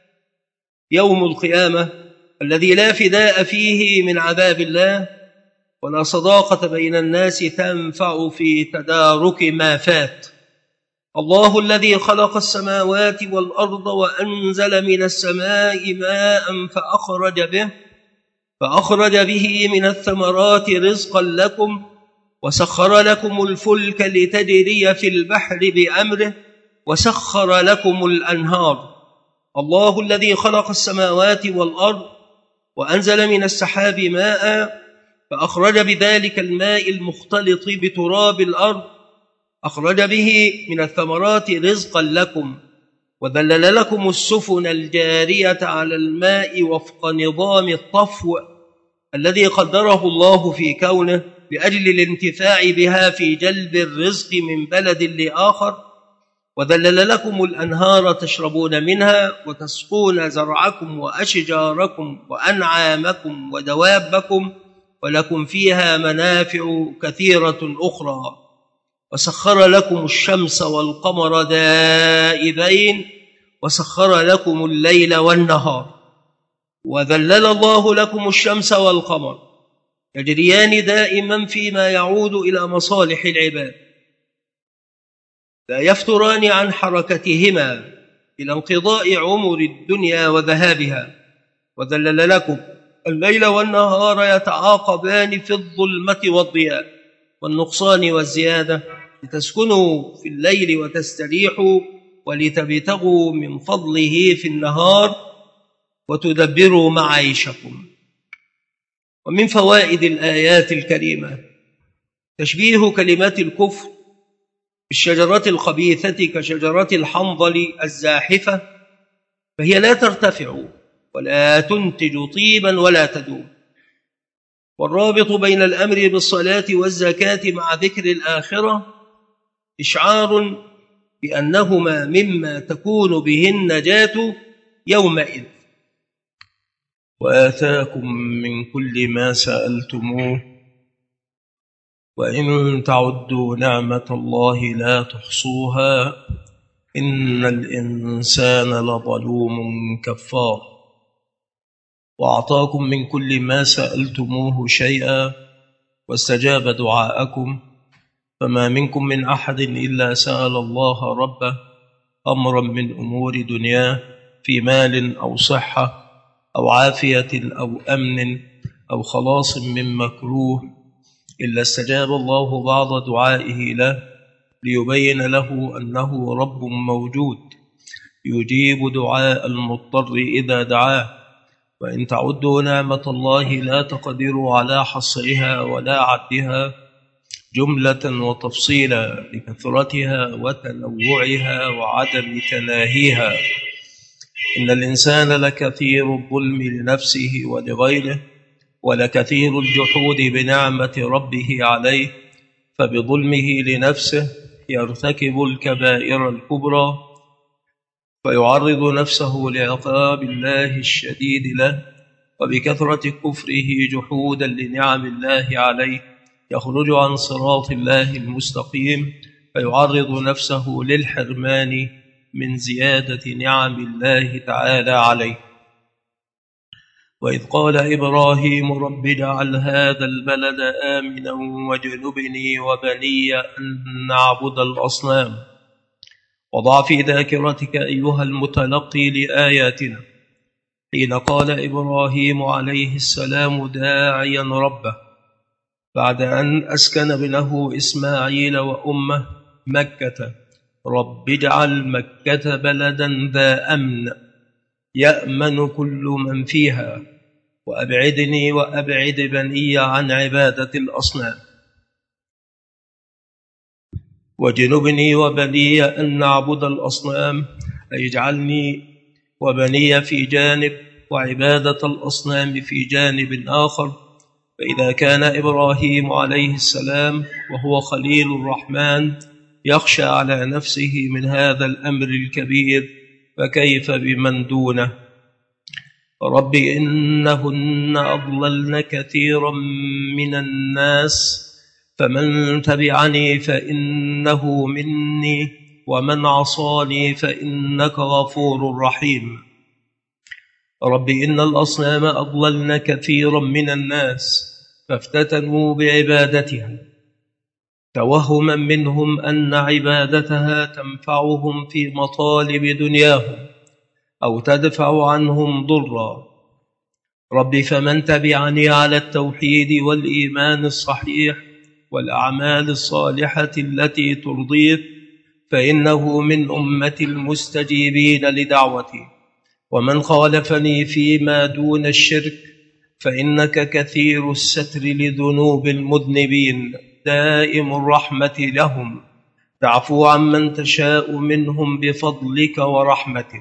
[SPEAKER 1] يوم القيامة الذي لا فداء فيه من عذاب الله ولا صداقة بين الناس تنفع في تدارك ما فات. الله الذي خلق السماوات والأرض وأنزل من السماء ماء فأخرج به فأخرج به من الثمرات رزقا لكم وسخر لكم الفلك لتجري في البحر بأمره وسخر لكم الأنهار. الله الذي خلق السماوات والأرض وأنزل من السحاب ماء فأخرج بذلك الماء المختلط بتراب الأرض أخرج به من الثمرات رزقا لكم وذلل لكم السفن الجارية على الماء وفق نظام الطفو الذي قدره الله في كونه لأجل الانتفاع بها في جلب الرزق من بلد لآخر وذلل لكم الأنهار تشربون منها وتسقون زرعكم وأشجاركم وأنعامكم ودوابكم ولكم فيها منافع كثيرة أخرى. وسخر لكم الشمس والقمر دائبين وسخر لكم الليل والنهار وذلل الله لكم الشمس والقمر يجريان دائما فيما يعود إلى مصالح العباد لا يفتران عن حركتهما إلى انقضاء عمر الدنيا وذهابها. وذلل لكم الليل والنهار يتعاقبان في الظلمة والضياء والنقصان والزيادة لتسكنوا في الليل وتستريحوا ولتبتغوا من فضله في النهار وتدبروا معايشكم. ومن فوائد الآيات الكريمة تشبيه كلمات الكفر بالشجرة الخبيثة كشجرة الحنظل الزاحفة، فهي لا ترتفع ولا تنتج طيبا ولا تدوم. والرابط بين الأمر بالصلاة والزكاة مع ذكر الآخرة إشعار بأنهما مما تكون به النجاة يومئذ. وآتاكم من كل ما سألتموه وإن تعدوا نعمة الله لا تحصوها إن الإنسان لظلوم كفار. وأعطاكم من كل ما سألتموه شيئا واستجاب دعاءكم، فما منكم من أحد إلا سأل الله ربه أمرا من أمور دنياه في مال أو صحة أو عافية أو أمن أو خلاص من مكروه إلا استجاب الله بعض دعائه له ليبين له أنه رب موجود يجيب دعاء المضطر إذا دعاه. وإن تعدوا نعمة الله لا تقدروا على حصرها ولا عدها جملة وتفصيلا لكثرتها وتنوعها وعدم تناهيها. إن الإنسان لكثير الظلم لنفسه ولغيره ولكثير الجحود بنعمة ربه عليه، فبظلمه لنفسه يرتكب الكبائر الكبرى فيعرض نفسه لعقاب الله الشديد له، وبكثرة كفره جحودا لنعم الله عليه يخرج عن صراط الله المستقيم فيعرض نفسه للحرمان من زيادة نعم الله تعالى عليه. وإذ قال إبراهيم رب اجعل هذا البلد آمنا واجنبني وبني أن نعبد الأصنام. وضع في ذاكرتك أيها المتلقي لآياتنا حين قال إبراهيم عليه السلام داعيا ربه بعد أن أسكن ابنه إسماعيل وأمه مكة رب اجعل مكة بلدا ذا أمن يأمن كل من فيها وأبعدني وأبعد بني عن عبادة الأصنام وجنبني وبني أن نعبد الأصنام، أي اجعلني وبني في جانب وعبادة الأصنام في جانب آخر. فإذا كان إبراهيم عليه السلام وهو خليل الرحمن يخشى على نفسه من هذا الأمر الكبير فكيف بمن دونه؟ رب إنهن أضللن كثيرا من الناس فمن تبعني فإنه مني ومن عصاني فإنك غفور رحيم. رب إن الأصنام أضللن كثيرا من الناس فافتتنوا بعبادتها توهما منهم أن عبادتها تنفعهم في مطالب دنياهم أو تدفع عنهم ضرا. رب فمن تبعني على التوحيد والإيمان الصحيح والأعمال الصالحة التي ترضيك فإنه من أمة المستجيبين لدعوتي، ومن خالفني فيما دون الشرك فإنك كثير الستر لذنوب المذنبين دائم الرحمة لهم تعفو عمن تشاء منهم بفضلك ورحمتك.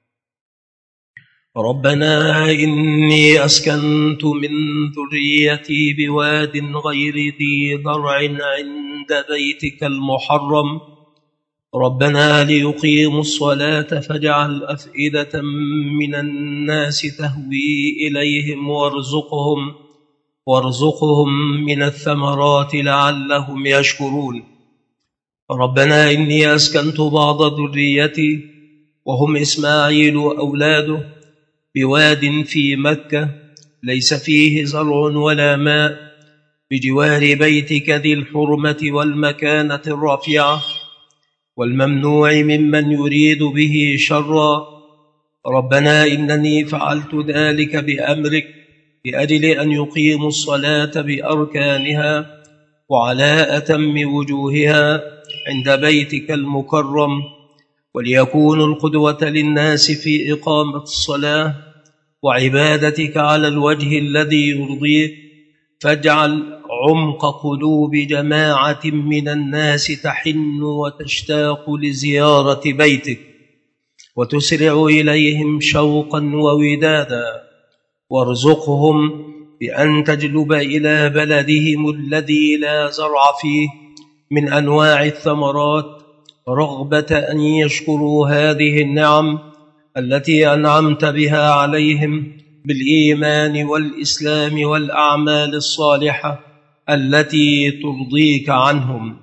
[SPEAKER 1] ربنا إني أسكنت من ذريتي بواد غير ذي ذرع عند بيتك المحرم ربنا ليقيموا الصلاة فاجعل أفئدة من الناس تهوي إليهم وارزقهم وارزقهم من الثمرات لعلهم يشكرون. ربنا إني أسكنت بعض ذريتي وهم إسماعيل وأولاده بواد في مكة ليس فيه زرع ولا ماء بجوار بيتك ذي الحرمة والمكانة الرفيعة والممنوع ممن يريد به شرا. ربنا إنني فعلت ذلك بأمرك لأجل أن يقيموا الصلاة بأركانها وعلى أتم وجوهها عند بيتك المكرم، وليكونوا القدوة للناس في إقامة الصلاة وعبادتك على الوجه الذي يرضيك. فاجعل عمق قلوب جماعة من الناس تحن وتشتاق لزيارة بيتك وتسرع إليهم شوقا وودادا، وارزقهم بأن تجلب إلى بلدهم الذي لا زرع فيه من أنواع الثمرات رغبة أن يشكروا هذه النعم التي أنعمت بها عليهم بالإيمان والإسلام والأعمال الصالحة التي ترضيك عنهم.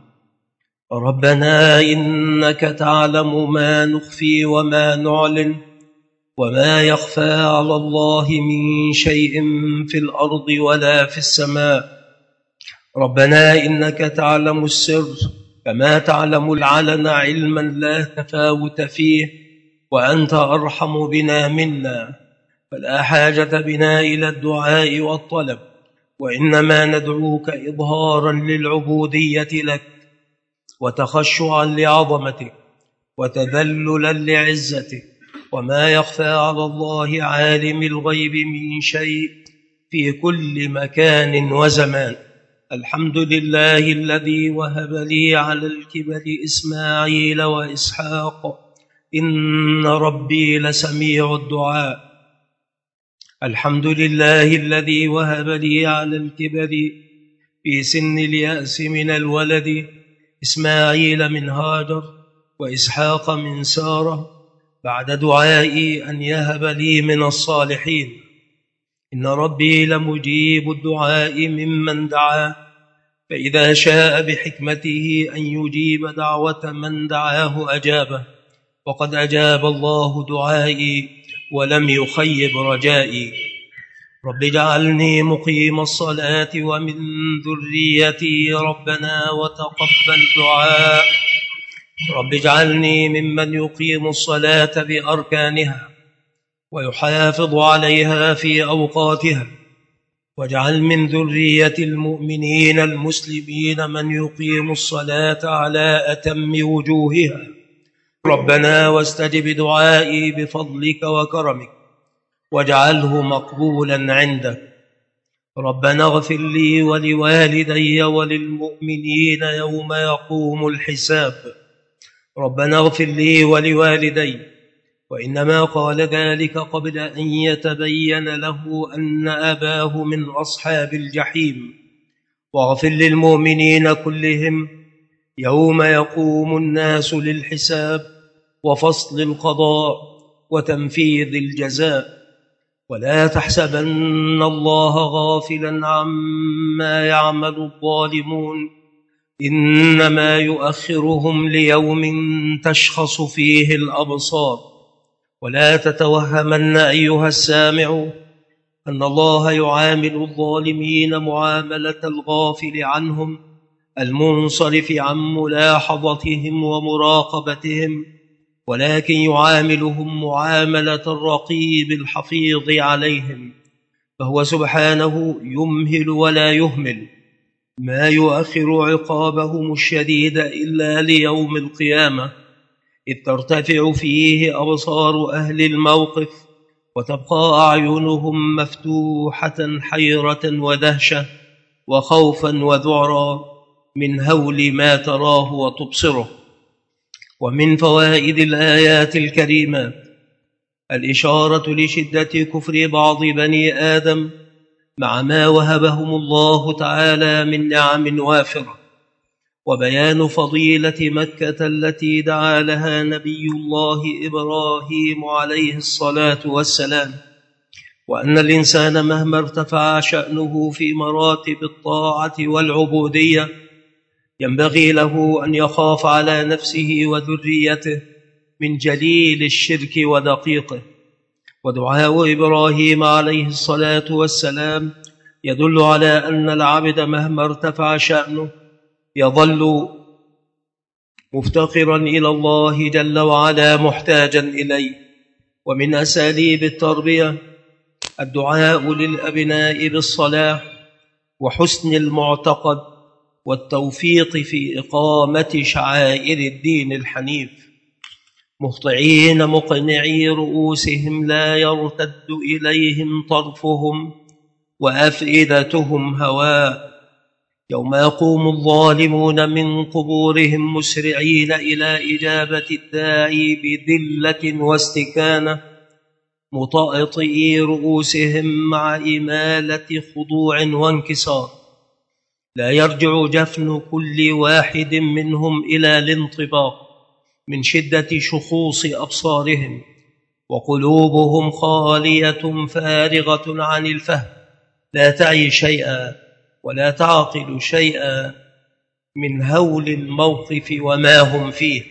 [SPEAKER 1] ربنا إنك تعلم ما نخفي وما نعلن وما يخفى على الله من شيء في الأرض ولا في السماء. ربنا إنك تعلم السر كما تعلم العلن علما لا تفاوت فيه، وأنت أرحم بنا منا، فلا حاجة بنا إلى الدعاء والطلب، وإنما ندعوك إظهارا للعبودية لك وتخشعا لعظمتك وتذللا لعزتك. وما يخفى على الله عالم الغيب من شيء في كل مكان وزمان. الحمد لله الذي وهب لي على الكبر إسماعيل وإسحاق إن ربي لسميع الدعاء. الحمد لله الذي وهب لي على الكبر في سن اليأس من الولد إسماعيل من هاجر وإسحاق من سارة بعد دعائي أن يهب لي من الصالحين. إن ربي لمجيب الدعاء ممن دعا، فإذا شاء بحكمته أن يجيب دعوة من دعاه أجابه، وقد أجاب الله دعائي ولم يخيب رجائي. رب اجعلني مقيم الصلاة ومن ذريتي ربنا وتقبل دعاء. رب اجعلني ممن يقيم الصلاة بأركانها ويحافظ عليها في أوقاتها، واجعل من ذرية المؤمنين المسلمين من يقيم الصلاة على أتم وجوهها. ربنا واستجب دعائي بفضلك وكرمك واجعله مقبولا عندك. ربنا اغفر لي ولوالدي وللمؤمنين يوم يقوم الحساب. ربنا اغفر لي ولوالدي، وإنما قال ذلك قبل أن يتبين له أن أباه من أصحاب الجحيم. واغفر للمؤمنين كلهم يوم يقوم الناس للحساب وفصل القضاء وتنفيذ الجزاء. ولا تحسبن الله غافلا عما يعمل الظالمون، إنما يؤخرهم ليوم تشخص فيه الأبصار. ولا تتوهمن أيها السامع أن الله يعامل الظالمين معاملة الغافل عنهم المنصرف عن ملاحظتهم ومراقبتهم، ولكن يعاملهم معاملة الرقيب الحفيظ عليهم، فهو سبحانه يمهل ولا يهمل، ما يؤخر عقابهم الشديد إلا ليوم القيامة، إذ ترتفع فيه أبصار أهل الموقف وتبقى أعينهم مفتوحة حيرة ودهشة وخوفا وذعرا من هول ما تراه وتبصره. ومن فوائد الآيات الكريمات الإشارة لشدة كفر بعض بني آدم مع ما وهبهم الله تعالى من نعم وافرة، وبيان فضيلة مكة التي دعا لها نبي الله إبراهيم عليه الصلاة والسلام، وأن الإنسان مهما ارتفع شأنه في مراتب الطاعة والعبودية ينبغي له أن يخاف على نفسه وذريته من جليل الشرك ودقيقه. ودعاء إبراهيم عليه الصلاة والسلام يدل على أن العبد مهما ارتفع شأنه يظل مفتقرا إلى الله جل وعلا محتاجا إليه. ومن أساليب التربية الدعاء للأبناء بالصلاح وحسن المعتقد والتوفيق في إقامة شعائر الدين الحنيف، مهطعين مقنعي رؤوسهم لا يرتد إليهم طرفهم وأفئدتهم هواء، يوم يقوم الظالمون من قبورهم مسرعين إلى إجابة الداعي بذلة واستكانة، مطأطئي رؤوسهم مع إمالة خضوع وانكسار. لا يرجع جفن كل واحد منهم إلى الانطباق من شدة شخوص أبصارهم، وقلوبهم خالية فارغة عن الفهم، لا تعي شيئا ولا تعقل شيئا من هول الموقف وما هم فيه.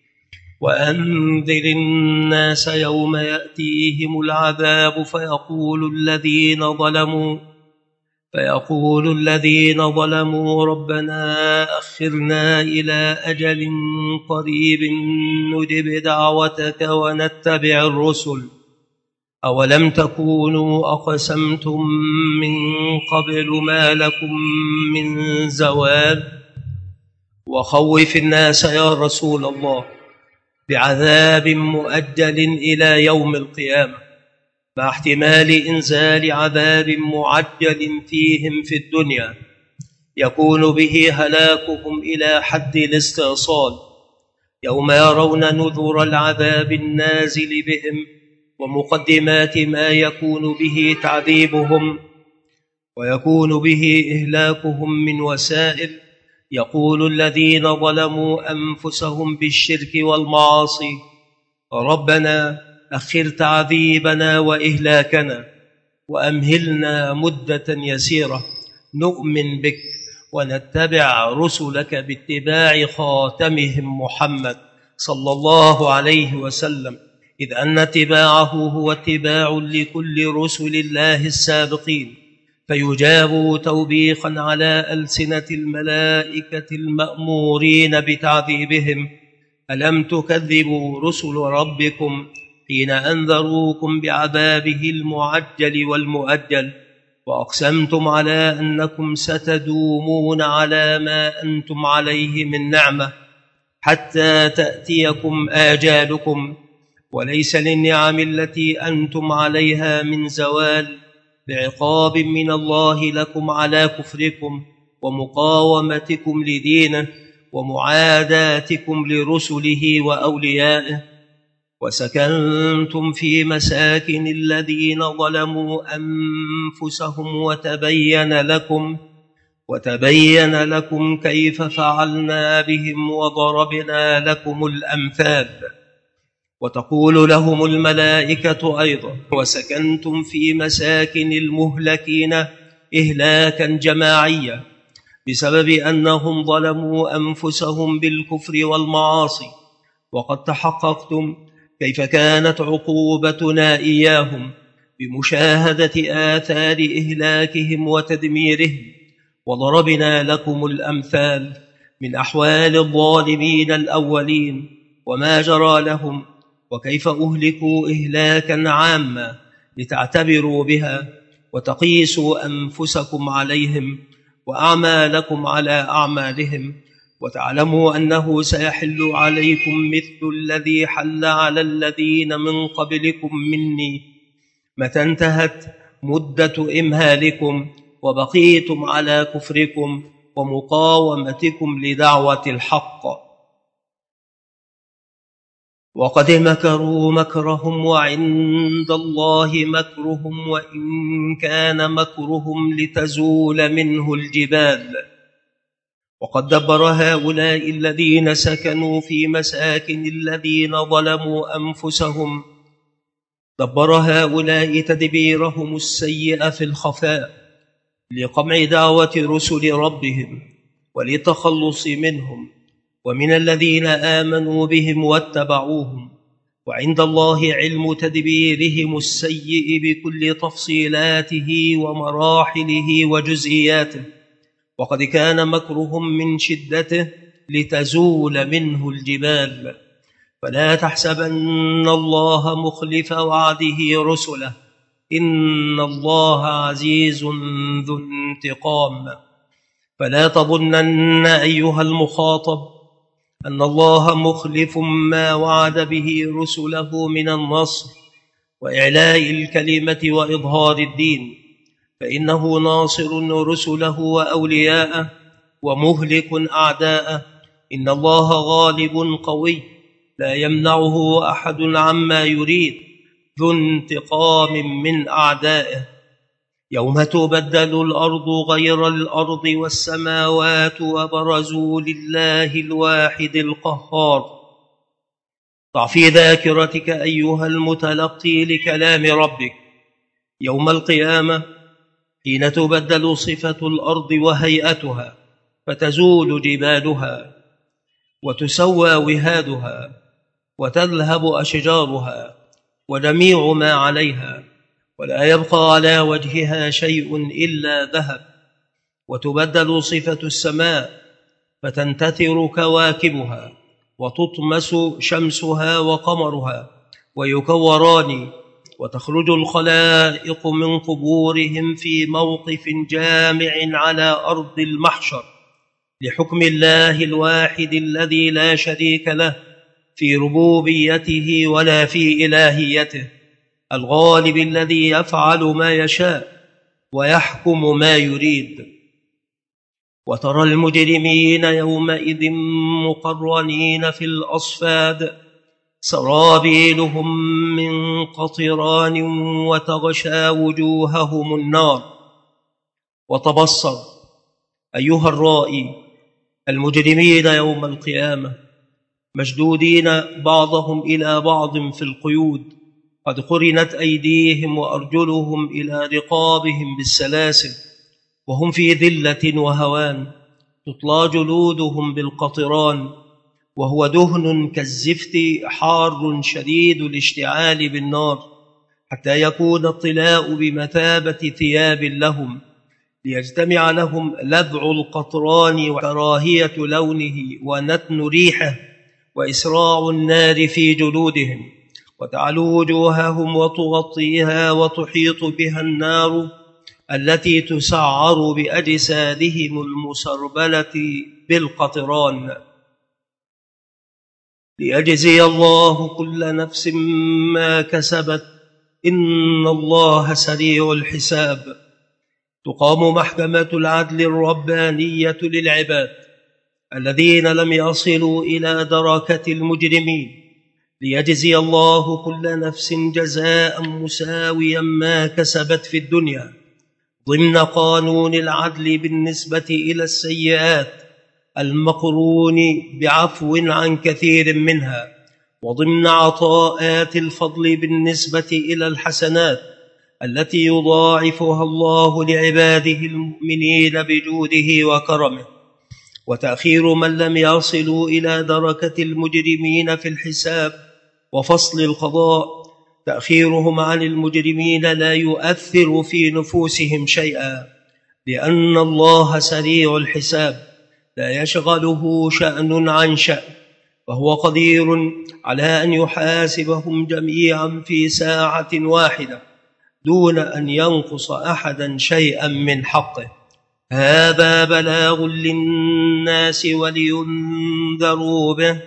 [SPEAKER 1] وأنذر الناس يوم يأتيهم العذاب فيقول الذين ظلموا فيقول الذين ظلموا ربنا أخرنا إلى أجل قريب نجب دعوتك ونتبع الرسل أولم تكونوا أقسمتم من قبل ما لكم من زوال. وخوف الناس يا رسول الله بعذاب مؤجل إلى يوم القيامة، مع احتمال إنزال عذاب معجل فيهم في الدنيا يكون به هلاكهم إلى حد الاستئصال، يوم يرون نذر العذاب النازل بهم ومقدمات ما يكون به تعذيبهم ويكون به إهلاكهم من وسائل. يقول الذين ظلموا أنفسهم بالشرك والمعاصي ربنا أخر تعذيبنا وإهلاكنا وأمهلنا مدة يسيرة نؤمن بك ونتبع رسلك باتباع خاتمهم محمد صلى الله عليه وسلم، إذ أن اتباعه هو اتباع لكل رسل الله السابقين، فيجاب توبيخا على ألسنة الملائكة المأمورين بتعذيبهم: ألم تكذبوا رسل ربكم حين أنذروكم بعذابه المعجل والمؤجل، وأقسمتم على أنكم ستدومون على ما أنتم عليه من نعمة حتى تأتيكم آجالكم، وليس للنعم التي أنتم عليها من زوال، بعقاب من الله لكم على كفركم ومقاومتكم لدينه ومعاداتكم لرسله وأوليائه. وسكنتم في مساكن الذين ظلموا أنفسهم وتبين لكم وتبين لكم كيف فعلنا بهم وضربنا لكم الأمثال. وتقول لهم الملائكة أيضا: وسكنتم في مساكن المهلكين إهلاكا جماعيا بسبب أنهم ظلموا أنفسهم بالكفر والمعاصي، وقد تحققتم كيف كانت عقوبتنا إياهم بمشاهدة آثار إهلاكهم وتدميرهم، وضربنا لكم الأمثال من أحوال الظالمين الأولين وما جرى لهم، وكيف أهلكوا إهلاكا عاما لتعتبروا بها وتقيسوا أنفسكم عليهم وأعمالكم على أعمالهم، وتعلموا أنه سيحل عليكم مثل الذي حل على الذين من قبلكم مني، متى انتهت مدة إمهالكم وبقيتم على كفركم ومقاومتكم لدعوة الحق. وقد مكروا مكرهم وعند الله مكرهم وإن كان مكرهم لتزول منه الجبال. وقد دبر هؤلاء الذين سكنوا في مساكن الذين ظلموا أنفسهم دبر هؤلاء تدبيرهم السيء في الخفاء لقمع دعوة رسل ربهم وللتخلص منهم ومن الذين آمنوا بهم واتبعوهم، وعند الله علم تدبيرهم السيء بكل تفصيلاته ومراحله وجزئياته، وقد كان مكرهم من شدته لتزول منه الجبال. فلا تحسبن الله مخلف وعده رسله، إن الله عزيز ذو انتقام. فلا تظنن أيها المخاطب أن الله مخلف ما وعد به رسله من النصر وإعلاء الكلمة وإظهار الدين، فإنه ناصر رسله وأولياءه ومهلك أعداءه. إن الله غالب قوي لا يمنعه أحد عما يريد، ذو انتقام من أعدائه. يوم تبدل الأرض غير الأرض والسماوات وبرزوا لله الواحد القهار. ضع في ذاكرتك أيها المتلقي لكلام ربك يوم القيامة حين تبدل صفة الأرض وهيئتها، فتزول جبالها وتسوى وهادها وتذهب أشجارها وجميع ما عليها، ولا يبقى على وجهها شيء إلا ذهب. وتبدل صفة السماء فتنتثر كواكبها وتطمس شمسها وقمرها ويكوران، وتخرج الخلائق من قبورهم في موقف جامع على أرض المحشر لحكم الله الواحد الذي لا شريك له في ربوبيته ولا في إلهيته، الغالب الذي يفعل ما يشاء ويحكم ما يريد. وترى المجرمين يومئذ مقرنين في الأصفاد، سرابيلهم من قطران وتغشى وجوههم النار. وتبصر أيها الرائي المجرمين يوم القيامة مشدودين بعضهم إلى بعض في القيود، قد قرنت أيديهم وأرجلهم إلى رقابهم بالسلاسل، وهم في ذلة وهوان، تطلى جلودهم بالقطران، وهو دهن كالزفت حار شديد الاشتعال بالنار، حتى يكون الطلاء بمثابة ثياب لهم، ليجتمع لهم لذع القطران وكراهية لونه ونتن ريحه وإسراع النار في جلودهم، وتعلو وجوههم وتغطيها وتحيط بها النار التي تسعر بأجسادهم المسربلة بالقطران، ليجزي الله كل نفس ما كسبت، إن الله سريع الحساب. تقام محكمة العدل الربانية للعباد الذين لم يصلوا إلى دركة المجرمين، ليجزي الله كل نفس جزاء مساويا ما كسبت في الدنيا ضمن قانون العدل بالنسبة إلى السيئات المقرون بعفو عن كثير منها، وضمن عطاءات الفضل بالنسبة إلى الحسنات التي يضاعفها الله لعباده المؤمنين بجوده وكرمه. وتأخير من لم يصلوا إلى دركة المجرمين في الحساب وفصل القضاء، تأخيرهم عن المجرمين لا يؤثر في نفوسهم شيئا، لأن الله سريع الحساب لا يشغله شأن عن شأن، وهو قدير على أن يحاسبهم جميعا في ساعة واحدة دون أن ينقص أحدا شيئا من حقه. هذا بلاغ للناس ولينذروا به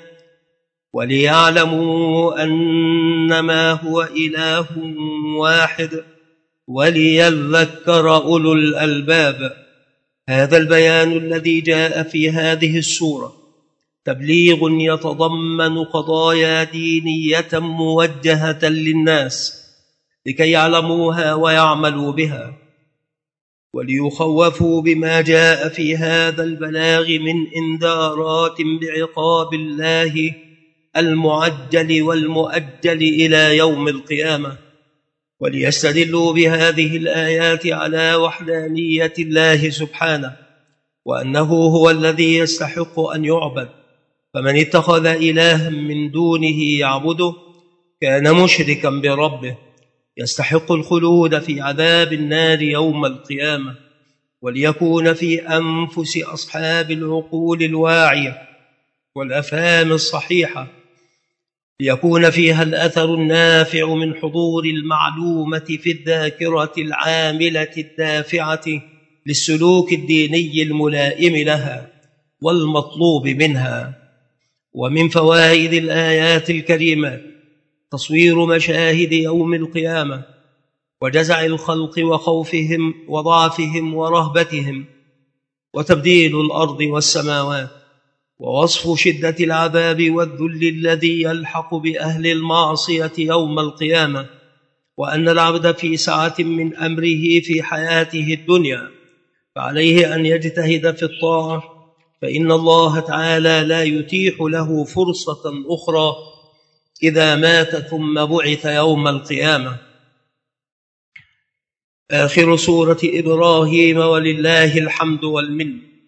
[SPEAKER 1] وليعلموا أنما هو إله واحد وليذكر أولو الألباب. هذا البيان الذي جاء في هذه السورة تبليغ يتضمن قضايا دينية موجهة للناس لكي يعلموها ويعملوا بها، وليخوفوا بما جاء في هذا البلاغ من إنذارات بعقاب الله المعجل والمؤجل إلى يوم القيامة، وليستدلوا بهذه الآيات على وحدانية الله سبحانه وأنه هو الذي يستحق أن يعبد، فمن اتخذ إلها من دونه يعبده كان مشركا بربه يستحق الخلود في عذاب النار يوم القيامة. وليكون في أنفس أصحاب العقول الواعية والأفهام الصحيحة، ليكون فيها الأثر النافع من حضور المعلومة في الذاكرة العاملة الدافعة للسلوك الديني الملائم لها والمطلوب منها. ومن فوائد الآيات الكريمات تصوير مشاهد يوم القيامة وجزع الخلق وخوفهم وضعفهم ورهبتهم، وتبديل الأرض والسماوات، ووصف شدة العذاب والذل الذي يلحق بأهل المعصية يوم القيامة، وأن العبد في سعة من أمره في حياته الدنيا، فعليه أن يجتهد في الطاعة، فإن الله تعالى لا يتيح له فرصة أخرى إذا مات ثم بعث يوم القيامة. آخر سورة إبراهيم ولله الحمد والمنة.